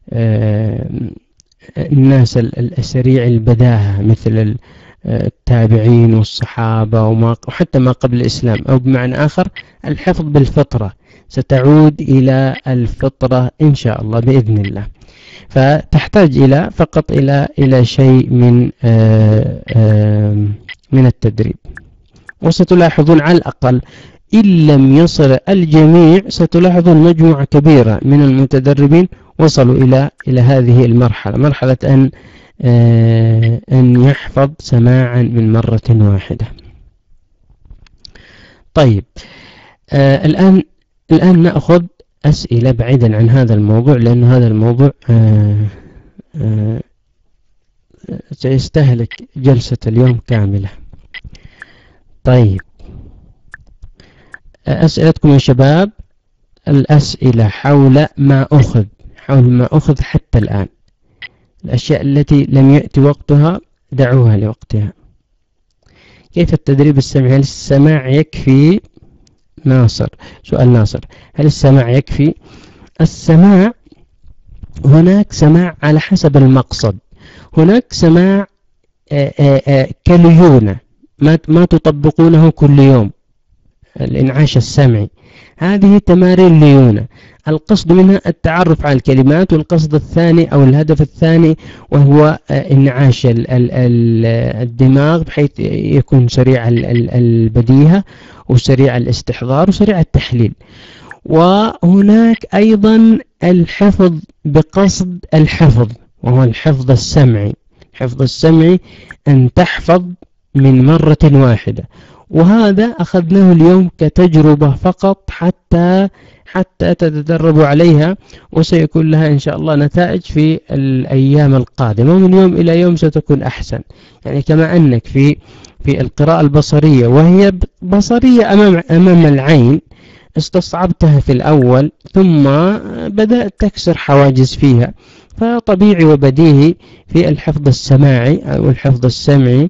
الناس السريع البداهة، مثل التابعين والصحابة وما وحتى ما قبل الإسلام، أو بمعنى آخر الحفظ بالفطرة، ستعود إلى الفطرة إن شاء الله بإذن الله. فتحتاج إلى فقط إلى إلى شيء من آآ آآ من التدريب، وستلاحظون على الأقل إن لم يصل الجميع ستلاحظون مجموعة كبيرة من المتدربين وصلوا إلى إلى هذه المرحلة، مرحلة أن أن يحفظ سماعا من مرة واحدة. طيب آه الآن الآن نأخذ أسئلة بعيدا عن هذا الموضوع، لأن هذا الموضوع آه آه سيستهلك جلسة اليوم كاملة. طيب أسئلتكم يا شباب، الأسئلة حول ما أخذ حول ما أخذ حتى الآن، الأشياء التي لم يأتي وقتها دعوها لوقتها. كيف التدريب السمعي؟ هل السماع يكفي؟ ناصر، سؤال ناصر، هل السماع يكفي؟ السماع هناك سماع على حسب المقصد، هناك سماع كليونة ما ما تطبقونه كل يوم، الإنعاش السمعي، هذه تمارين ليونة، القصد منها التعرف على الكلمات، والقصد الثاني أو الهدف الثاني وهو إنعاش الدماغ بحيث يكون سريع البديهة وسريع الاستحضار وسريع التحليل. وهناك أيضا الحفظ بقصد الحفظ وهو الحفظ السمعي، الحفظ السمعي أن تحفظ من مرة واحدة، وهذا أخذناه اليوم كتجربة فقط حتى حتى تتدربوا عليها، وسيكون لها إن شاء الله نتائج في الأيام القادمة، ومن يوم إلى يوم ستكون أحسن. يعني كما أنك في في القراءة البصرية وهي بصرية أمام أمام العين استصعبتها في الأول ثم بدأت تكسر حواجز فيها، فطبيعي وبديهي في الحفظ السماعي أو الحفظ السمعي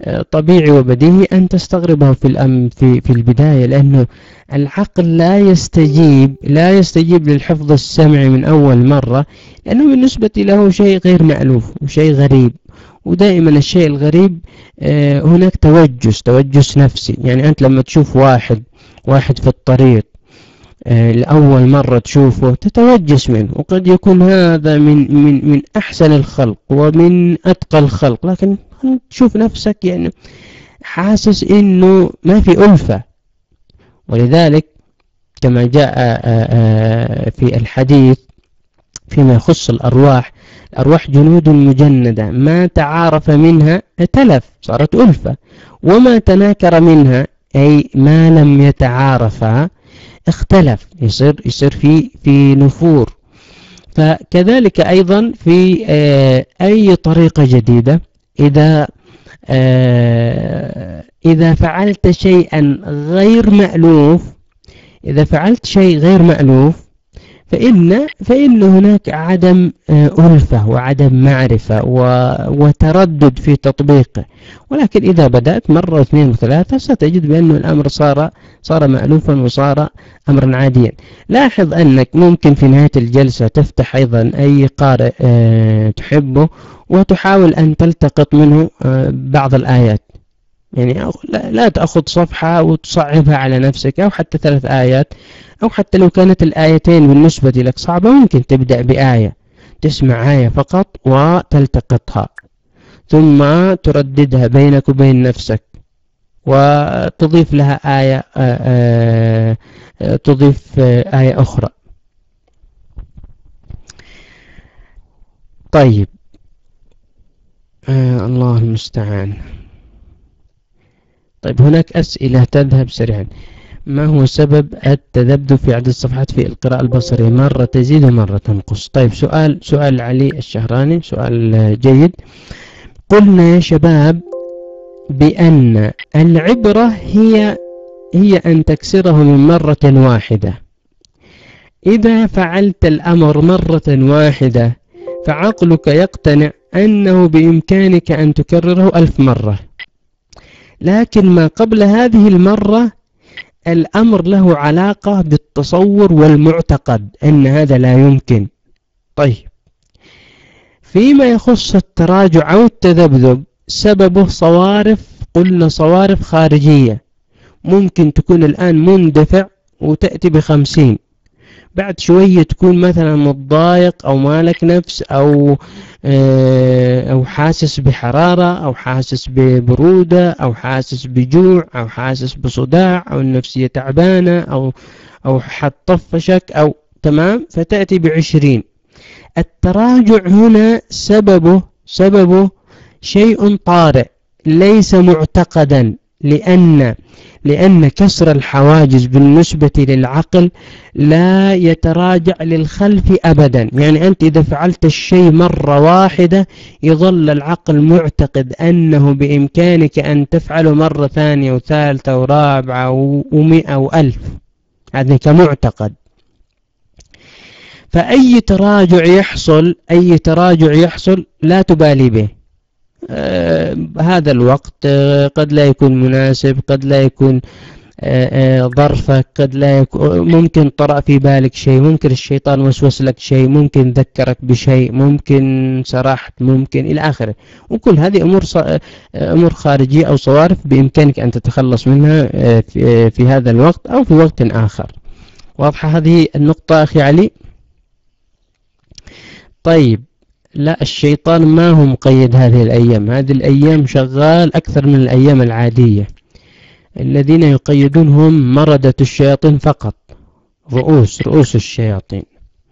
طبيعي وبديهي أن تستغربه في الأم في في البداية، لأنه العقل لا يستجيب لا يستجيب للحفظ السمعي من أول مرة، لأنه بالنسبة له شيء غير مألوف وشيء غريب. ودائما الشيء الغريب هناك توجس توجس نفسي. يعني أنت لما تشوف واحد واحد في الطريق لأول مرة تشوفه تتوجس منه، وقد يكون هذا من من من أحسن الخلق ومن أتقى الخلق، لكن تشوف نفسك يعني حاسس إنه ما في ألفة. ولذلك كما جاء في الحديث فيما يخص الأرواح، الأرواح جنود مجندة، ما تعارف منها ائتلف صارت ألفة، وما تناكر منها أي ما لم يتعارفا اختلف، يصير يصير في في نفور. فكذلك أيضا في أي طريقة جديدة، إذا إذا فعلت شيئا غير مألوف إذا فعلت شيء غير مألوف فإن فإن هناك عدم ألفة وعدم معرفة وتردد في تطبيقه. ولكن إذا بدأت مرة واثنين وثلاثة ستجد بأن الأمر صار صار مألوفا وصار أمرا عاديا. لاحظ أنك ممكن في نهاية الجلسة تفتح أيضا أي قارئ تحبه وتحاول أن تلتقط منه بعض الآيات. يعني لا تأخذ صفحة وتصعبها على نفسك، أو حتى ثلاث آيات، أو حتى لو كانت الآيتين بالنسبة لك صعبة ممكن تبدأ بآية، تسمع آية فقط وتلتقطها، ثم ترددها بينك وبين نفسك وتضيف لها آية آآ آآ تضيف آية أخرى. طيب آه الله المستعان. طيب هناك أسئلة تذهب سريعا. ما هو سبب التذبذب في عدد الصفحات في القراءة البصرية؟ مرة تزيد ومرة تنقص. طيب سؤال سؤال علي الشهراني، سؤال جيد. قلنا يا شباب بأن العبرة هي هي أن تكسره من مرة واحدة. إذا فعلت الأمر مرة واحدة فعقلك يقتنع أنه بإمكانك أن تكرره ألف مرة، لكن ما قبل هذه المرة الأمر له علاقة بالتصور والمعتقد أن هذا لا يمكن. طيب فيما يخص التراجع أو التذبذب سببه صوارف، قلنا صوارف خارجية. ممكن تكون الآن مندفع وتأتي بخمسين، بعد شوية تكون مثلا متضايق أو مالك نفس أو أو حاسس بحرارة أو حاسس ببرودة أو حاسس بجوع أو حاسس بصداع أو النفسية تعبانة أو أو حتطفشك أو تمام، فتأتي بعشرين. التراجع هنا سببه سببه شيء طارئ ليس معتقدا، لأن لأن كسر الحواجز بالنسبة للعقل لا يتراجع للخلف أبدا. يعني أنت إذا فعلت الشيء مرة واحدة يظل العقل معتقد أنه بإمكانك أن تفعله مرة ثانية وثالثة ورابعة ومئة وألف، هذا كمعتقد. فأي تراجع يحصل أي تراجع يحصل لا تبالي به. آه هذا الوقت آه قد لا يكون مناسب، قد لا يكون آه آه ظرفك، قد لا يكون، ممكن طرأ في بالك شيء، ممكن الشيطان وسوس لك شيء، ممكن ذكرك بشيء، ممكن سرحت، ممكن إلى آخره. وكل هذه أمور أمور خارجية أو صوارف بإمكانك أن تتخلص منها آه في, آه في هذا الوقت أو في وقت آخر. واضحة هذه النقطة أخي علي؟ طيب لا، الشيطان ما هو مقيد هذه الأيام، هذه الأيام شغال أكثر من الأيام العادية. الذين يقيدون هم مردة الشياطين فقط، رؤوس رؤوس الشياطين.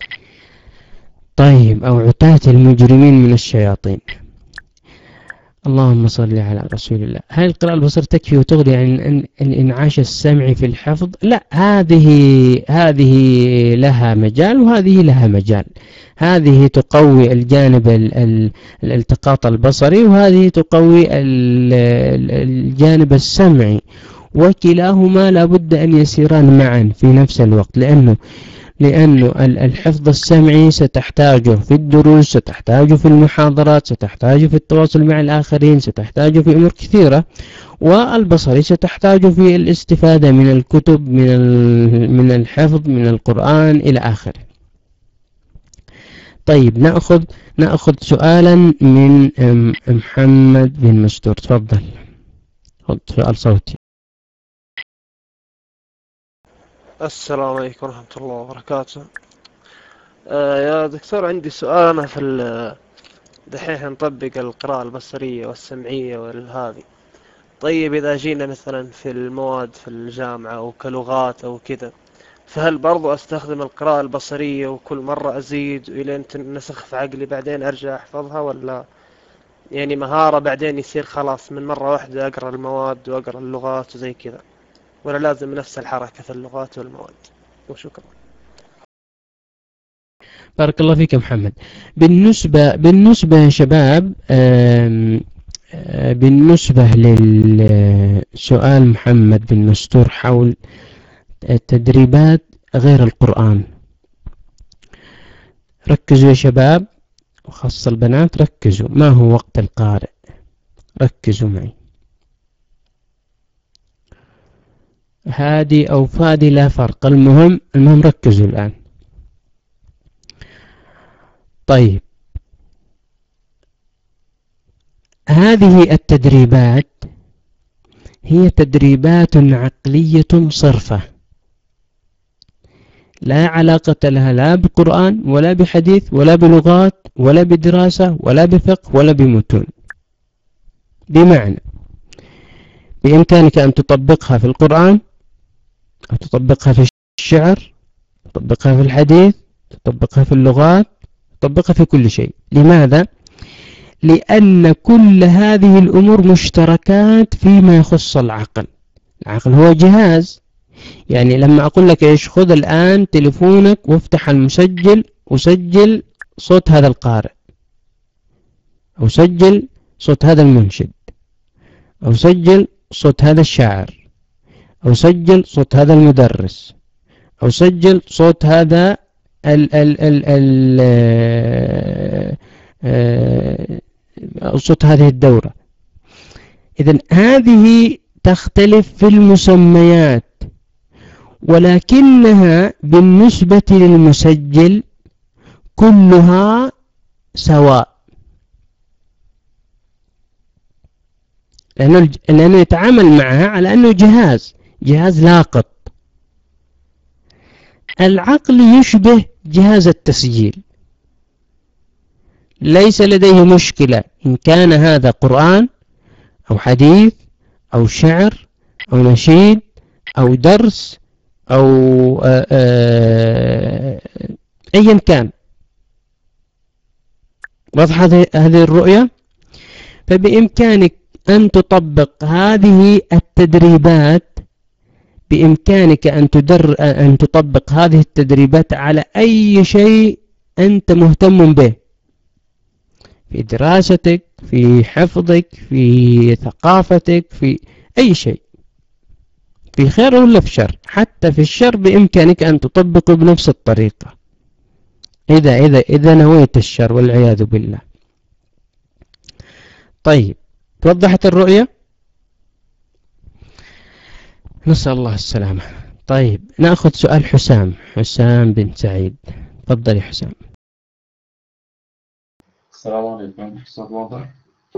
طيب أو عتاة المجرمين من الشياطين. اللهم صل على رسول الله. هل القراءة البصرية تكفي وتغني عن الإنعاش السمعي في الحفظ؟ لا، هذه هذه لها مجال وهذه لها مجال. هذه تقوي الجانب الالتقاط البصري، وهذه تقوي الجانب السمعي، وكلاهما لابد أن يسيران معا في نفس الوقت. لأنه لأنه الحفظ السمعي ستحتاجه في الدروس، ستحتاجه في المحاضرات، ستحتاجه في التواصل مع الآخرين، ستحتاجه في أمور كثيرة. والبصري ستحتاجه في الاستفادة من الكتب، من من الحفظ من القرآن إلى آخره. طيب نأخذ نأخذ سؤالا من محمد بن مستور. تفضل، سؤال صوتي. السلام عليكم ورحمة الله وبركاته. آه يا دكتور، عندي سؤال. أنا في دحين نطبق القراءة البصرية والسمعية والهذه. طيب إذا جينا مثلا في المواد في الجامعة أو كلغات أو كذا، فهل برضو أستخدم القراءة البصرية وكل مرة أزيد إلى أن تنسخ في عقلي بعدين أرجع أحفظها، ولا يعني مهارة بعدين يصير خلاص من مرة واحدة أقرأ المواد وأقرأ اللغات وزي كذا، ولا لازم نفس الحركة في اللغات والمواد؟ وشكرا. بارك الله فيك محمد. بالنسبة بالنسبة يا شباب، بالنسبة للسؤال محمد بن مستور حول التدريبات غير القرآن، ركزوا يا شباب وخاصة البنات، ركزوا. ما هو وقت القارئ؟ ركزوا معي. هادي أو فادي لا فرق، المهم المهم ركزوا الآن. طيب هذه التدريبات هي تدريبات عقلية صرفة، لا علاقة لها لا بقرآن ولا بحديث ولا بلغات ولا بدراسة ولا بفقه ولا بمتون. بمعنى بإمكانك أن تطبقها في القرآن، أو تطبقها في الشعر، تطبقها في الحديث، تطبقها في اللغات، تطبقها في كل شيء. لماذا؟ لأن كل هذه الأمور مشتركات فيما يخص العقل. العقل هو جهاز. يعني لما أقول لك إيش، خذ الآن تليفونك وافتح المسجل وسجل صوت هذا القارئ، أو سجل صوت هذا المنشد، أو سجل صوت هذا الشاعر، أو سجل صوت هذا المدرس، أو سجل صوت هذا ال ال ال ال أو صوت هذه الدورة. إذن هذه تختلف في المسميات، ولكنها بالنسبة للمسجل كلها سواء، لأنه, لأنه يتعامل معها على أنه جهاز جهاز لاقط. العقل يشبه جهاز التسجيل، ليس لديه مشكلة إن كان هذا قرآن أو حديث أو شعر أو نشيد أو درس أو آآ آآ أيا كان. واضح هذه الرؤية؟ فبإمكانك أن تطبق هذه التدريبات، بإمكانك أن تدر أن تطبق هذه التدريبات على أي شيء أنت مهتم به، في دراستك، في حفظك، في ثقافتك، في أي شيء، في خير ولا في شر. حتى في الشر بإمكانك أن تطبقه بنفس الطريقة، إذا إذا إذا نويت الشر والعياذ بالله. طيب توضحت الرؤية؟ نسأل الله السلامة. طيب نأخذ سؤال حسام حسام بن سعيد. تفضل يا حسام. السلام عليكم. الصوت واضح؟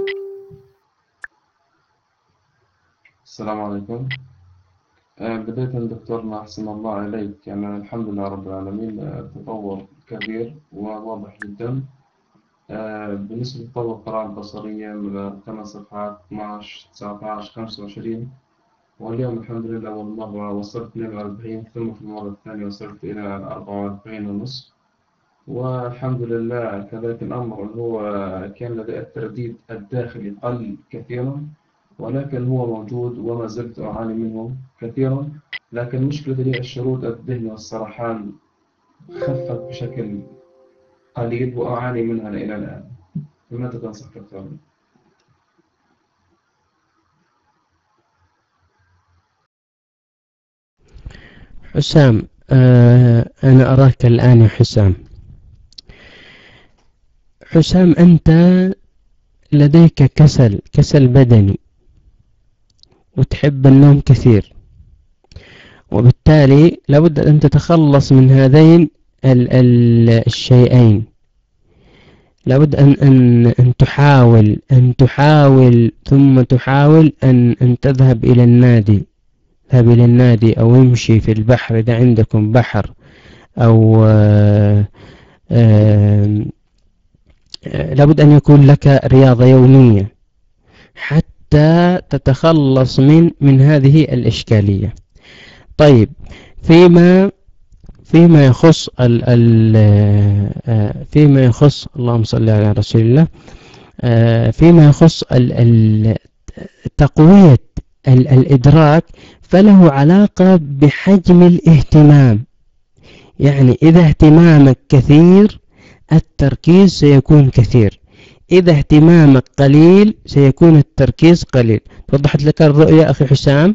السلام عليكم. آه بداية دكتورنا أحسن الله عليك، يعني الحمد لله رب العالمين، آه تطور كبير وواضح جدا. آه بالنسبة لتطور القراءة البصرية من خمس صفحات اثناشر تسعة عشر خمسة وعشرين، واليوم الحمد لله أول مرة وصلت اثنين وأربعين، ثم في المرة الثانية وصلت إلى أربعة وأربعين ونصف، والحمد لله. كذلك الأمر هو كان لدي الترديد الداخلي قل كثيرا، ولكن هو موجود وما زلت أعاني منه كثيرا. لكن مشكلة لي الشرود الذهني والسرحان خفت بشكل قليل وأعاني منها إلى الآن. لماذا تنصح دكتور؟ حسام، آه أنا أراك الآن يا حسام. حسام، أنت لديك كسل كسل بدني وتحب النوم كثير، وبالتالي لابد أن تتخلص من هذين ال ال الشيئين. لابد أن, أن, أن تحاول أن تحاول ثم تحاول أن, أن تذهب إلى النادي تذهب إلى النادي أو امشي في البحر إذا عندكم بحر، أو آآ آآ لابد أن يكون لك رياضة يومية حتى تتخلص من من هذه الإشكالية. طيب، فيما فيما يخص ال ال فيما يخص اللهم صل على رسول الله، فيما يخص ال ال تقوية ال الإدراك، فله علاقة بحجم الاهتمام. يعني إذا اهتمامك كثير التركيز سيكون كثير، إذا اهتمامك قليل سيكون التركيز قليل. وضحت لك الرؤية أخي حسام؟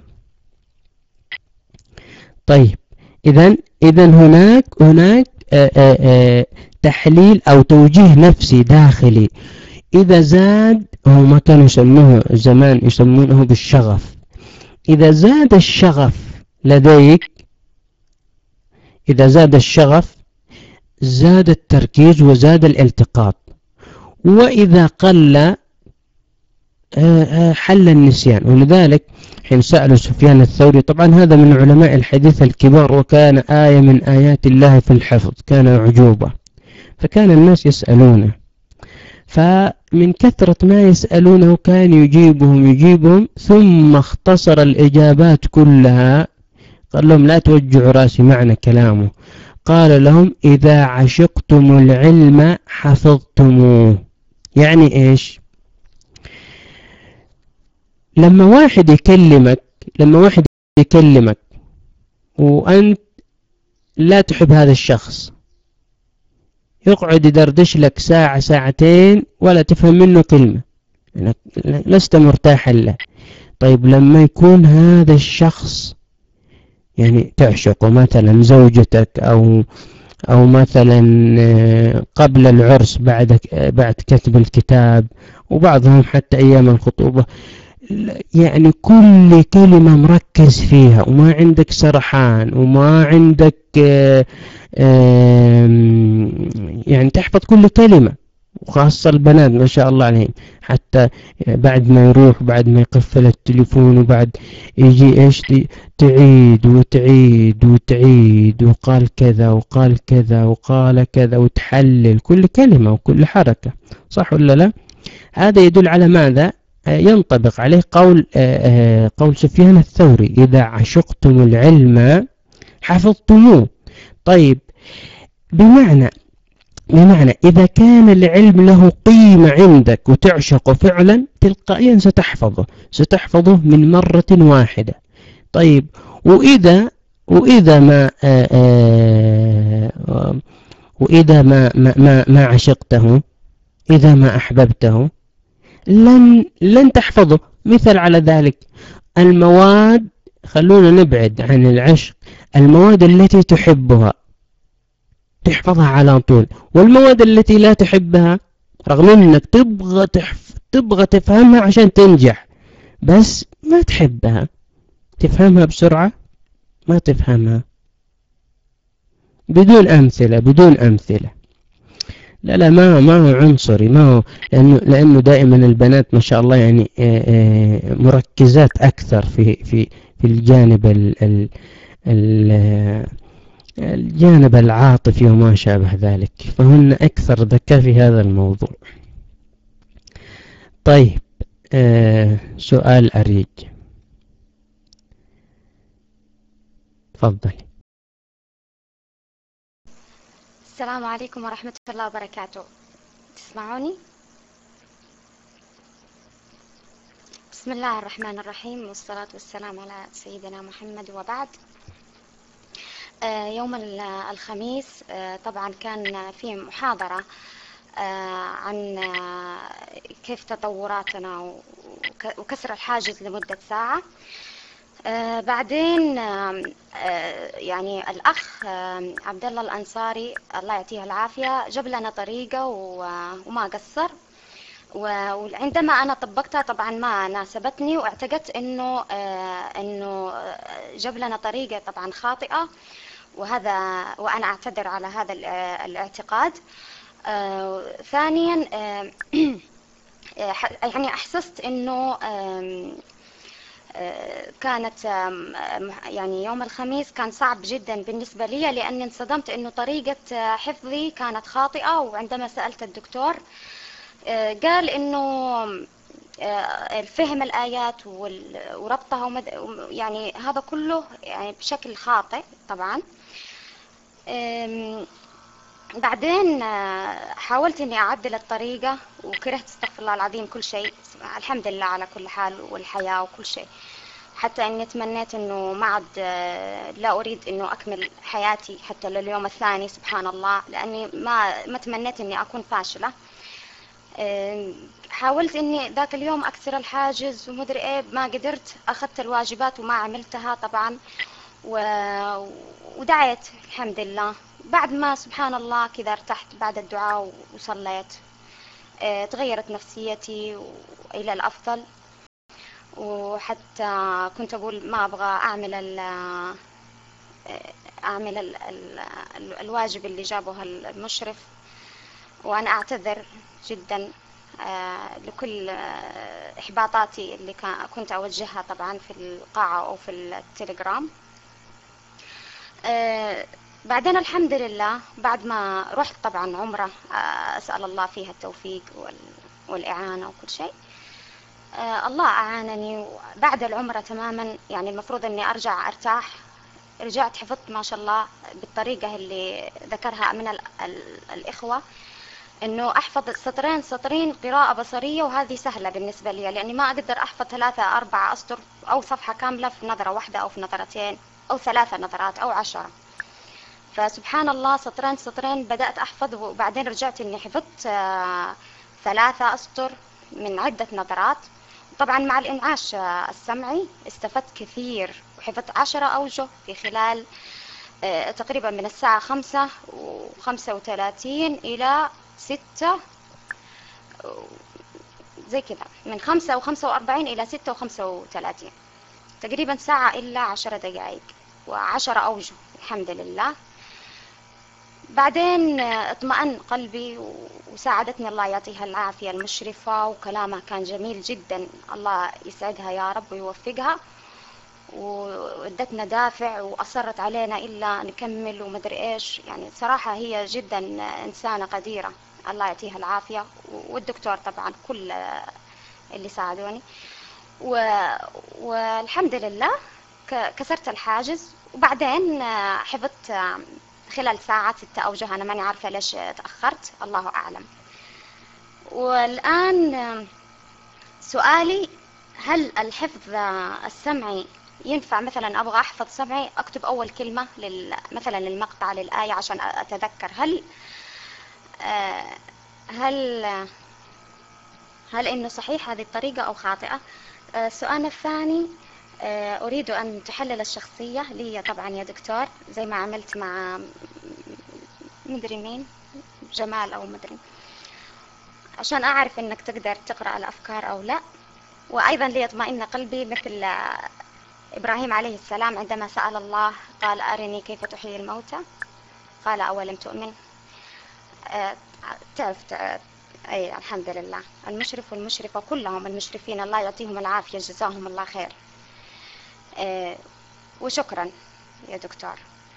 طيب، إذن إذن هناك هناك آآ آآ تحليل أو توجيه نفسي داخلي. إذا زاد، هو ما كانوا يسموه زمان يسمونه بالشغف، إذا زاد الشغف لديك، إذا زاد الشغف زاد التركيز وزاد الالتقاط، وإذا قل حل النسيان. ولذلك حين سألوا سفيان الثوري، طبعا هذا من علماء الحديث الكبار وكان آية من آيات الله في الحفظ، كان عجوبة، فكان الناس يسألونه، فمن كثرة ما يسألونه كان يجيبهم يجيبهم ثم اختصر الإجابات كلها. قال لهم لا توجعوا راسي معنى كلامه، قال لهم إذا عشقتم العلم حفظتموه. يعني إيش؟ لما واحد يكلمك لما واحد يكلمك وأنت لا تحب هذا الشخص، يقعد يدردش لك ساعة ساعتين ولا تفهم منه كلمة، لست مرتاحا له. طيب، لما يكون هذا الشخص يعني تعشقه، مثلا زوجتك أو أو مثلا قبل العرس، بعد بعد كتب الكتاب، وبعضهم حتى أيام الخطوبة، يعني كل كلمة مركز فيها وما عندك سرحان وما عندك يعني تحفظ كل كلمة، وخاصة البنات ما شاء الله عليهم، حتى بعد ما يروح بعد ما يقفل التليفون وبعد يجي ايش تعيد وتعيد وتعيد، وقال كذا وقال كذا وقال كذا، وتحلل كل كلمة وكل حركة، صح ولا لا؟ هذا يدل على ماذا؟ ينطبق عليه قول قول سفيان الثوري إذا عشقتم العلم حفظتموه. طيب، بمعنى بمعنى إذا كان العلم له قيمة عندك وتعشقه فعلا، تلقائيا ستحفظه ستحفظه من مرة واحدة. طيب، وإذا وإذا ما آآ آآ وإذا ما ما ما, ما عشقته، إذا ما أحببته، لن لن تحفظه. مثل على ذلك المواد، خلونا نبعد عن العشق، المواد التي تحبها تحفظها على طول، والمواد التي لا تحبها رغم انك تبغى تحف... تبغى تفهمها عشان تنجح، بس ما تحبها، تفهمها بسرعة ما تفهمها. بدون أمثلة بدون أمثلة لا لا ما ما هو عنصري، ما هو لأنه لأنه دائما البنات ما شاء الله يعني مركزات أكثر في في في الجانب ال ال ال الجانب العاطفي وما شابه ذلك، فهن أكثر ذكاء في هذا الموضوع. طيب، آه سؤال أريج، تفضل. السلام عليكم ورحمة الله وبركاته، تسمعوني؟ بسم الله الرحمن الرحيم، والصلاة والسلام على سيدنا محمد، وبعد. يوم الخميس طبعا كان في محاضرة عن كيف تطوراتنا وكسر الحاجز لمدة ساعة. آه بعدين آه آه يعني الأخ آه عبد الله الأنصاري الله يعطيه العافية جاب لنا طريقة وما قصر، وعندما أنا طبقتها طبعا ما ناسبتني، واعتقدت إنه آه إنه جاب لنا طريقة طبعا خاطئة، وهذا وأنا أعتذر على هذا الاعتقاد. آه ثانيا آه يعني أحسست إنه آه كانت يعني يوم الخميس كان صعب جدا بالنسبة لي، لأني انصدمت إنه طريقة حفظي كانت خاطئة. وعندما سألت الدكتور قال إنه الفهم الآيات وربطها يعني هذا كله يعني بشكل خاطئ طبعا. بعدين حاولت إني أعدل الطريقة وكرهت استغفر الله العظيم كل شيء، الحمد لله على كل حال والحياة وكل شيء، حتى إني تمنيت إنه ما عاد لا أريد إنه أكمل حياتي حتى لليوم الثاني سبحان الله، لأني ما ما تمنيت إني أكون فاشلة. حاولت إني ذاك اليوم أكسر الحاجز ومدري إيه، ما قدرت، أخذت الواجبات وما عملتها طبعا، و... ودعيت الحمد لله. بعد ما سبحان الله كذا ارتحت بعد الدعاء وصليت، اه تغيرت نفسيتي إلى الأفضل، وحتى كنت أقول ما أبغى أعمل ال أعمل ال ال الواجب اللي جابه المشرف، وأنا أعتذر جدا اه لكل اه إحباطاتي اللي كنت أوجهها طبعا في القاعة أو في التليجرام. اه بعدين الحمد لله بعد ما رحت طبعا عمرة أسأل الله فيها التوفيق والإعانة وكل شيء، آه الله أعانني. بعد العمرة تماما يعني المفروض أني أرجع أرتاح، رجعت حفظت ما شاء الله بالطريقة اللي ذكرها من ال ال الإخوة، أنه أحفظ سطرين سطرين قراءة بصرية، وهذه سهلة بالنسبة لي لأني ما أقدر أحفظ ثلاثة أربعة أسطر أو صفحة كاملة في نظرة واحدة أو في نظرتين أو ثلاثة نظرات أو عشرة. فسبحان الله سطرين سطرين بدأت أحفظ، وبعدين رجعت إني حفظت آه ثلاثة أسطر من عدة نظرات. طبعا مع الإنعاش آه السمعي استفدت كثير، وحفظت عشرة أوجه في خلال آه تقريبا من الساعة خمسة وخمسة وثلاثين إلى ستة زي كذا، من خمسة وخمسة وأربعين إلى ستة وخمسة وثلاثين، تقريبا ساعة إلا عشر دقائق وعشر أوجه الحمد لله. بعدين اطمأن قلبي وساعدتني الله يعطيها العافية المشرفة، وكلامها كان جميل جدا، الله يسعدها يا رب ويوفقها، وادتنا دافع وأصرت علينا إلا نكمل ومدري إيش. يعني صراحة هي جدا إنسانة قديرة، الله يعطيها العافية، والدكتور طبعا كل اللي ساعدوني، والحمد لله كسرت الحاجز. وبعدين حفظت خلال ساعة ستة أوجه، أنا ماني عارفة ليش تأخرت، الله أعلم. والآن سؤالي، هل الحفظ السمعي ينفع مثلا أبغى أحفظ سمعي أكتب أول كلمة لل... مثلا للمقطع للآية عشان أتذكر، هل هل هل إنه صحيح هذه الطريقة أو خاطئة؟ السؤال الثاني، أريد أن تحلل الشخصية لي طبعا يا دكتور، زي ما عملت مع مدري مين جمال أو مدري، عشان أعرف إنك تقدر تقرأ الأفكار أو لا. وأيضا ليطمئن قلبي مثل إبراهيم عليه السلام عندما سأل الله قال أرني كيف تحيي الموتى، قال أولم تؤمن. أه تعرف أي الحمد لله، المشرف والمشرفة كلهم المشرفين الله يعطيهم العافية جزاهم الله خير. أه وشكرا يا دكتور.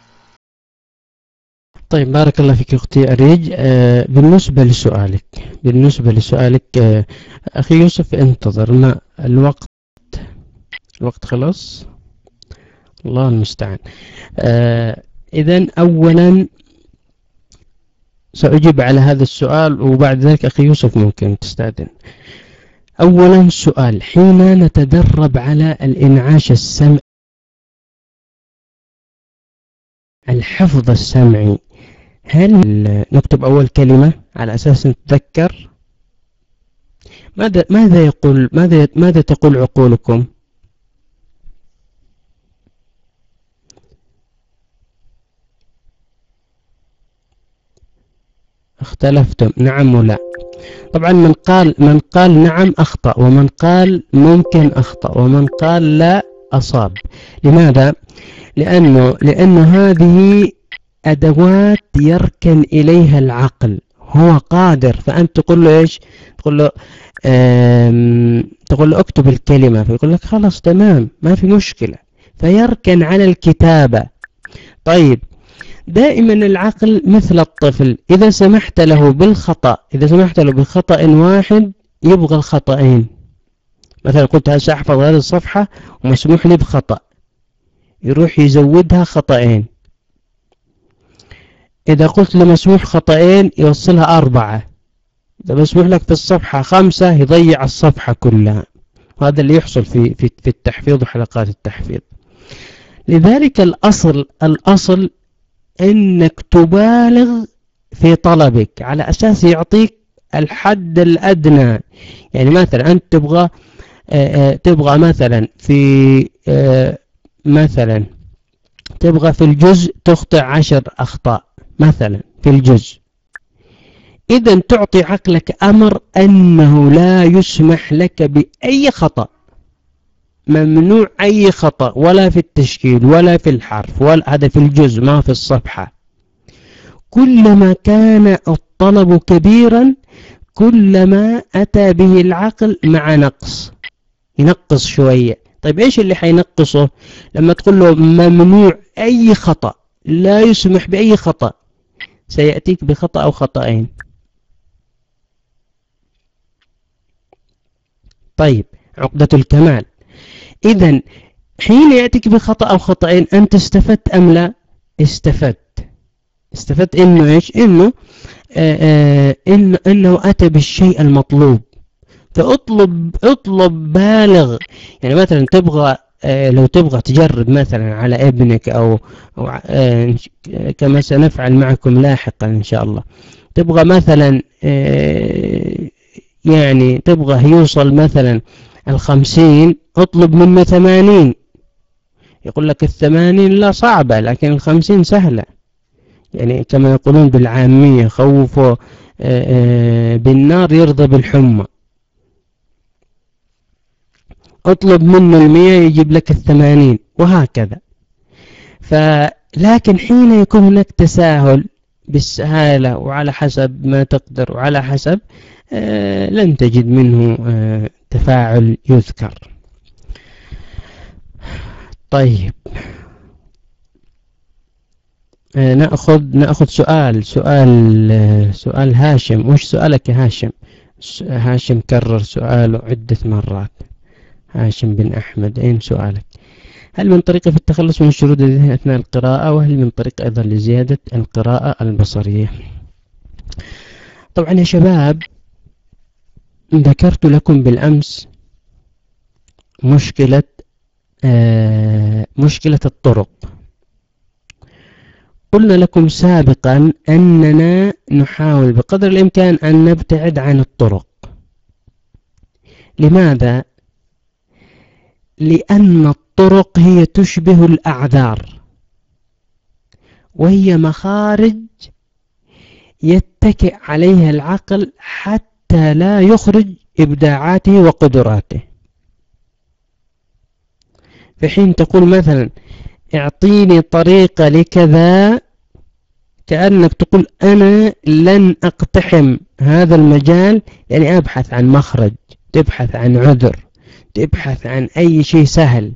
طيب بارك الله فيك أختي أريج. آه بالنسبة لسؤالك بالنسبة لسؤالك آه أخي يوسف انتظر، ما الوقت الوقت خلاص، الله المستعان. آه إذن أولا سأجيب على هذا السؤال، وبعد ذلك أخي يوسف ممكن تستأذن. أولا سؤال، حين نتدرب على الإنعاش السمعي الحفظ السمعي، هل نكتب أول كلمة على أساس نتذكر؟ ماذا ماذا يقول ماذا ماذا تقول عقولكم؟ اختلفتم نعم ولا. طبعا من قال من قال نعم أخطأ، ومن قال ممكن أخطأ، ومن قال لا أصاب. لماذا؟ لأنه لأنه هذه أدوات يركن إليها العقل، هو قادر، فأنت تقول له إيش؟ تقول له تقول له اكتب الكلمة، فيقول لك خلاص تمام ما في مشكلة، فيركن على الكتابة. طيب دائما العقل مثل الطفل، إذا سمحت له بالخطأ إذا سمحت له بخطأ واحد يبغى الخطأين. مثلا قلت سأحفظ هذه الصفحة ومسموح لي بخطأ، يروح يزودها خطأين. إذا قلت له مسموح خطأين يوصلها أربعة. إذا مسموح لك في الصفحة خمسة يضيع الصفحة كلها. هذا اللي يحصل في في في التحفيظ وحلقات التحفيظ. لذلك الأصل الأصل إنك تبالغ في طلبك على أساس يعطيك الحد الأدنى. يعني مثلا أنت تبغى تبغى مثلا في مثلا تبغى في الجزء تخطئ عشر أخطاء مثلا في الجزء، إذا تعطي عقلك أمر أنه لا يسمح لك بأي خطأ، ممنوع أي خطأ، ولا في التشكيل ولا في الحرف، ولا هذا في الجزء ما في الصفحة. كلما كان الطلب كبيرا كلما أتى به العقل مع نقص، ينقص شوية. طيب إيش اللي حينقصه؟ لما تقول له ممنوع أي خطأ، لا يسمح بأي خطأ، سيأتيك بخطأ أو خطأين. طيب عقدة الكمال، إذن حين يأتيك بخطأ أو خطأين أنت استفدت أم لا؟ استفدت. استفدت إنه إيش؟ إنه آآ آآ إنه, إنه أتى بالشيء المطلوب. فأطلب اطلب بالغ. يعني مثلا تبغى لو تبغى تجرب مثلا على ابنك أو, أو كما سنفعل معكم لاحقا إن شاء الله، تبغى مثلا يعني تبغى يوصل مثلا الخمسين، اطلب منه ثمانين. يقول لك الثمانين لا صعبة، لكن الخمسين سهلة. يعني كما يقولون بالعامية خوفوا بالنار يرضى بالحمى. اطلب منه المية يجيب لك الثمانين، وهكذا. فلكن حين يكون هناك تساهل بالسهالة وعلى حسب ما تقدر وعلى حسب آه لن تجد منه آه تفاعل يذكر. طيب آه نأخذ نأخذ سؤال سؤال آه سؤال هاشم. وش سؤالك يا هاشم؟ هاشم كرر سؤاله عدة مرات. هاشم بن أحمد، أين سؤالك؟ هل من طريقة في التخلص من الشرود الذهنية أثناء القراءة؟ وهل من طريقة أيضا لزيادة القراءة البصرية؟ طبعا يا شباب ذكرت لكم بالأمس مشكلة آه مشكلة الطرق. قلنا لكم سابقا أننا نحاول بقدر الإمكان أن نبتعد عن الطرق. لماذا؟ لأن الطرق هي تشبه الأعذار، وهي مخارج يتكئ عليها العقل حتى لا يخرج إبداعاته وقدراته. في حين تقول مثلا اعطيني طريقة لكذا، كأنك تقول أنا لن أقتحم هذا المجال، يعني أبحث عن مخرج، تبحث عن عذر، تبحث عن أي شيء سهل.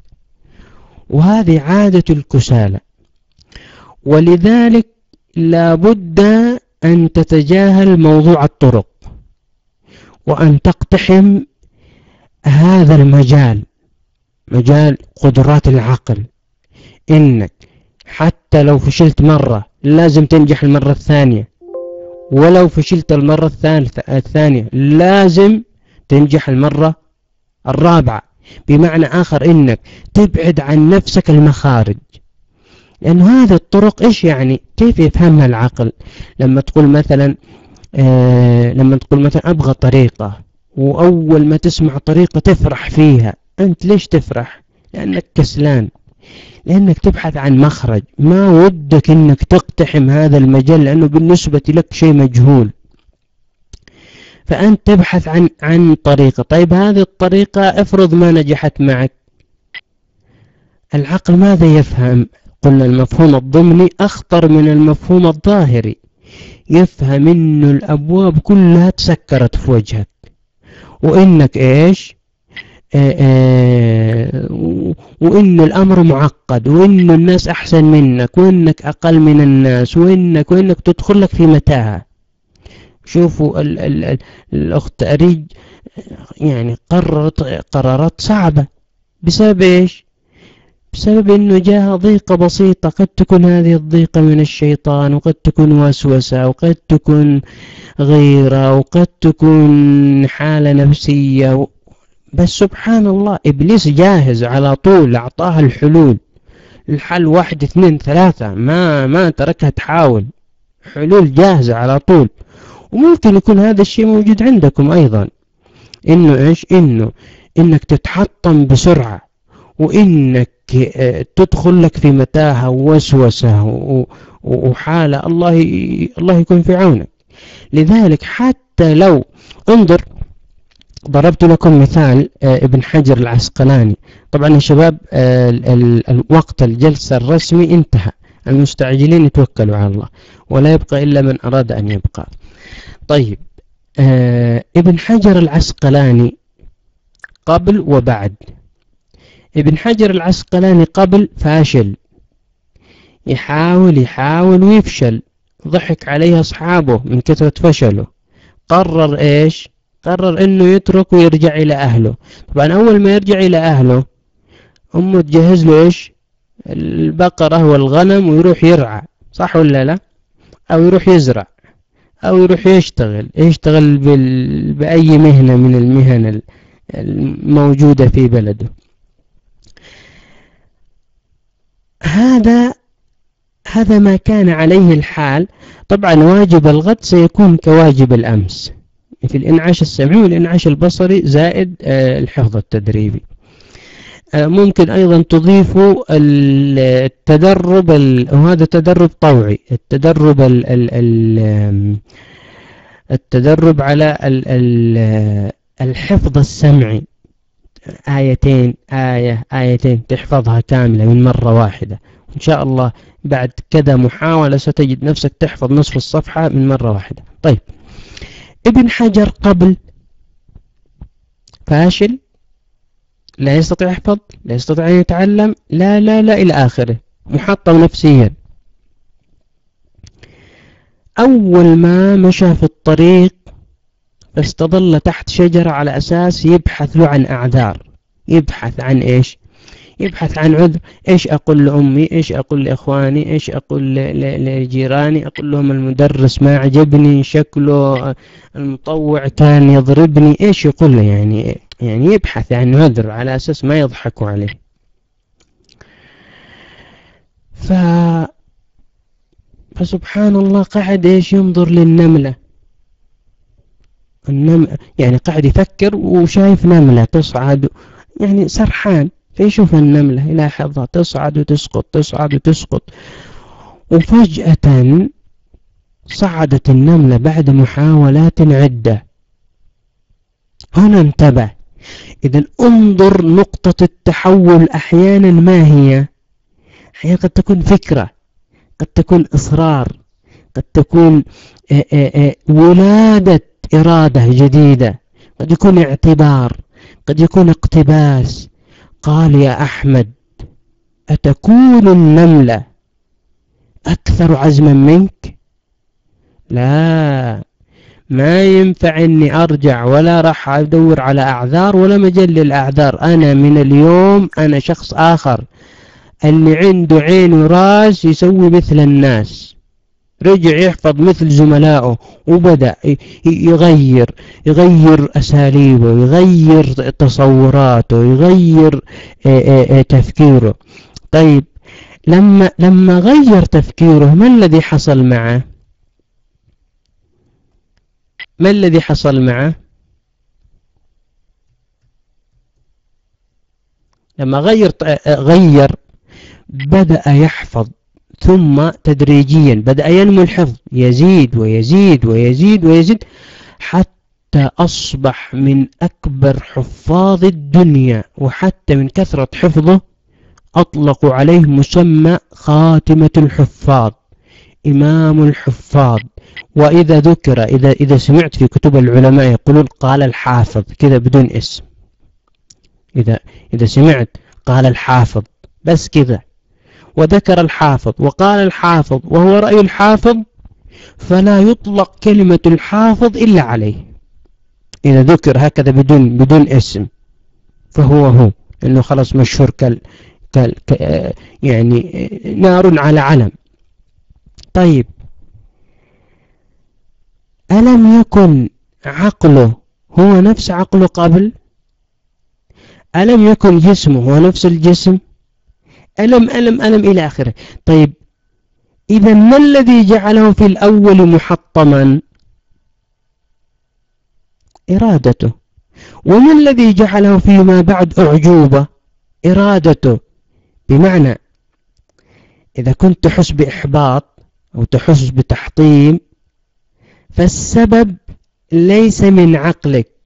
وهذه عادة الكسالى. ولذلك لابد أن تتجاهل موضوع الطرق، وأن تقتحم هذا المجال، مجال قدرات العقل. إنك حتى لو فشلت مرة لازم تنجح المرة الثانية، ولو فشلت المرة الثالثة الثانية لازم تنجح المرة الرابعة. بمعنى آخر إنك تبعد عن نفسك المخارج. لأن هذه الطرق إيش يعني؟ كيف يفهمها العقل؟ لما تقول مثلا آه لما تقول مثلا أبغى طريقة، وأول ما تسمع طريقة تفرح فيها. أنت ليش تفرح؟ لأنك كسلان. لأنك تبحث عن مخرج، ما ودك أنك تقتحم هذا المجال لأنه بالنسبة لك شيء مجهول، فأنت تبحث عن عن طريقة. طيب هذه الطريقة افرض ما نجحت معك، العقل ماذا يفهم؟ قلنا المفهوم الضمني أخطر من المفهوم الظاهري، يفهم إنه الأبواب كلها تسكرت في وجهك، وإنك إيش آآ آآ وإن الأمر معقد، وإن الناس أحسن منك، وإنك أقل من الناس، وإنك وإنك تدخل لك في متاهة. شوفوا ال ال ال الأخت أريج يعني قررت قرارات صعبة بسبب إيش؟ بسبب أنه جاء ضيقة بسيطة، قد تكون هذه الضيقة من الشيطان، وقد تكون وسوسة، وقد تكون غيرة، وقد تكون حالة نفسية، بس سبحان الله إبليس جاهز على طول، أعطاها الحلول، الحل واحد اثنين ثلاثة، ما ما تركها تحاول، حلول جاهزة على طول. وممكن يكون هذا الشيء موجود عندكم أيضا، إنه إيش؟ إنه إنك تتحطم بسرعة، وإنك تدخل لك في متاهة ووسوسة وحالة، الله الله يكون في عونك. لذلك حتى لو انظر، ضربت لكم مثال ابن حجر العسقلاني. طبعا يا شباب الوقت الجلسة الرسمي انتهى، المستعجلين يتوكلوا على الله، ولا يبقى إلا من أراد أن يبقى. طيب ابن حجر العسقلاني قبل وبعد. ابن حجر العسقلاني قبل فاشل، يحاول يحاول ويفشل، ضحك عليه أصحابه من كثرة فشله، قرر إيش؟ قرر إنه يترك ويرجع إلى أهله. طبعا أول ما يرجع إلى أهله أمه تجهز له إيش؟ البقرة والغنم، ويروح يرعى، صح ولا لا؟ أو يروح يزرع، أو يروح يشتغل يشتغل بال... بأي مهنة من المهن الموجودة في بلده. هذا هذا ما كان عليه الحال. طبعا واجب الغد سيكون كواجب الأمس في الإنعاش السمعي والإنعاش البصري زائد الحفظ التدريبي. ممكن أيضا تضيفوا التدرب، وهذا تدرب طوعي، التدرب ال ال ال التدرب على ال ال الحفظ السمعي، آيتين آية آيتين تحفظها كاملة من مرة واحدة، إن شاء الله بعد كذا محاولة ستجد نفسك تحفظ نصف الصفحة من مرة واحدة. طيب ابن حجر قبل فاشل، لا يستطيع يحفظ، لا يستطيع أن يتعلم، لا لا لا إلى آخره، محطم نفسيا. أول ما مشى في الطريق استظل تحت شجرة على أساس يبحث له عن أعذار، يبحث عن إيش؟ يبحث عن عذر. إيش أقول لأمي، إيش أقول لإخواني، إيش أقول لجيراني، أقول لهم المدرس ما عجبني شكله، المطوع كان يضربني، إيش يقول له؟ يعني يعني يبحث عن عذر على أساس ما يضحكوا عليه. ف فسبحان الله قاعد إيش؟ ينظر للنملة، النم... يعني قاعد يفكر وشايف نملة تصعد، يعني سرحان، فيشوف النملة يلاحظها تصعد وتسقط، تصعد وتسقط، وفجأة صعدت النملة بعد محاولات عدة. هنا انتبه. إذن انظر نقطة التحول أحيانا ما هي؟ أحيانا قد تكون فكرة، قد تكون إصرار، قد تكون آآ آآ ولادة إرادة جديدة، قد يكون اعتبار، قد يكون اقتباس. قال يا أحمد أتكون النملة أكثر عزما منك؟ لا، ما ينفع أني أرجع، ولا راح أدور على أعذار ولا مجال للأعذار. أنا من اليوم أنا شخص آخر، اللي عنده عين وراس يسوي مثل الناس. رجع يحفظ مثل زملائه، وبدأ يغير يغير أساليبه، يغير تصوراته، يغير تفكيره. طيب لما لما غير تفكيره ما الذي حصل معه؟ ما الذي حصل معه؟ لما غير غير بدأ يحفظ، ثم تدريجيا بدأ ينمو الحفظ، يزيد ويزيد ويزيد ويزيد حتى أصبح من أكبر حفاظ الدنيا. وحتى من كثرة حفظه أطلقوا عليه مسمى خاتمة الحفاظ، إمام الحفاظ. وإذا ذكر إذا إذا سمعت في كتب العلماء يقولون قال الحافظ كذا بدون اسم، إذا إذا سمعت قال الحافظ بس كذا، وذكر الحافظ وقال الحافظ وهو رأي الحافظ، فلا يطلق كلمة الحافظ إلا عليه. إذا ذكر هكذا بدون بدون اسم فهو هو، إنه خلاص مشهور كال كال يعني نار على علم. طيب ألم يكن عقله هو نفس عقله قبل؟ ألم يكن جسمه هو نفس الجسم؟ ألم ألم ألم إلى آخره. طيب إذا ما الذي جعله في الأول محطما؟ إرادته. وما الذي جعله فيما بعد أعجوبة؟ إرادته. بمعنى إذا كنت تحس بإحباط أو تحس بتحطيم، فالسبب ليس من عقلك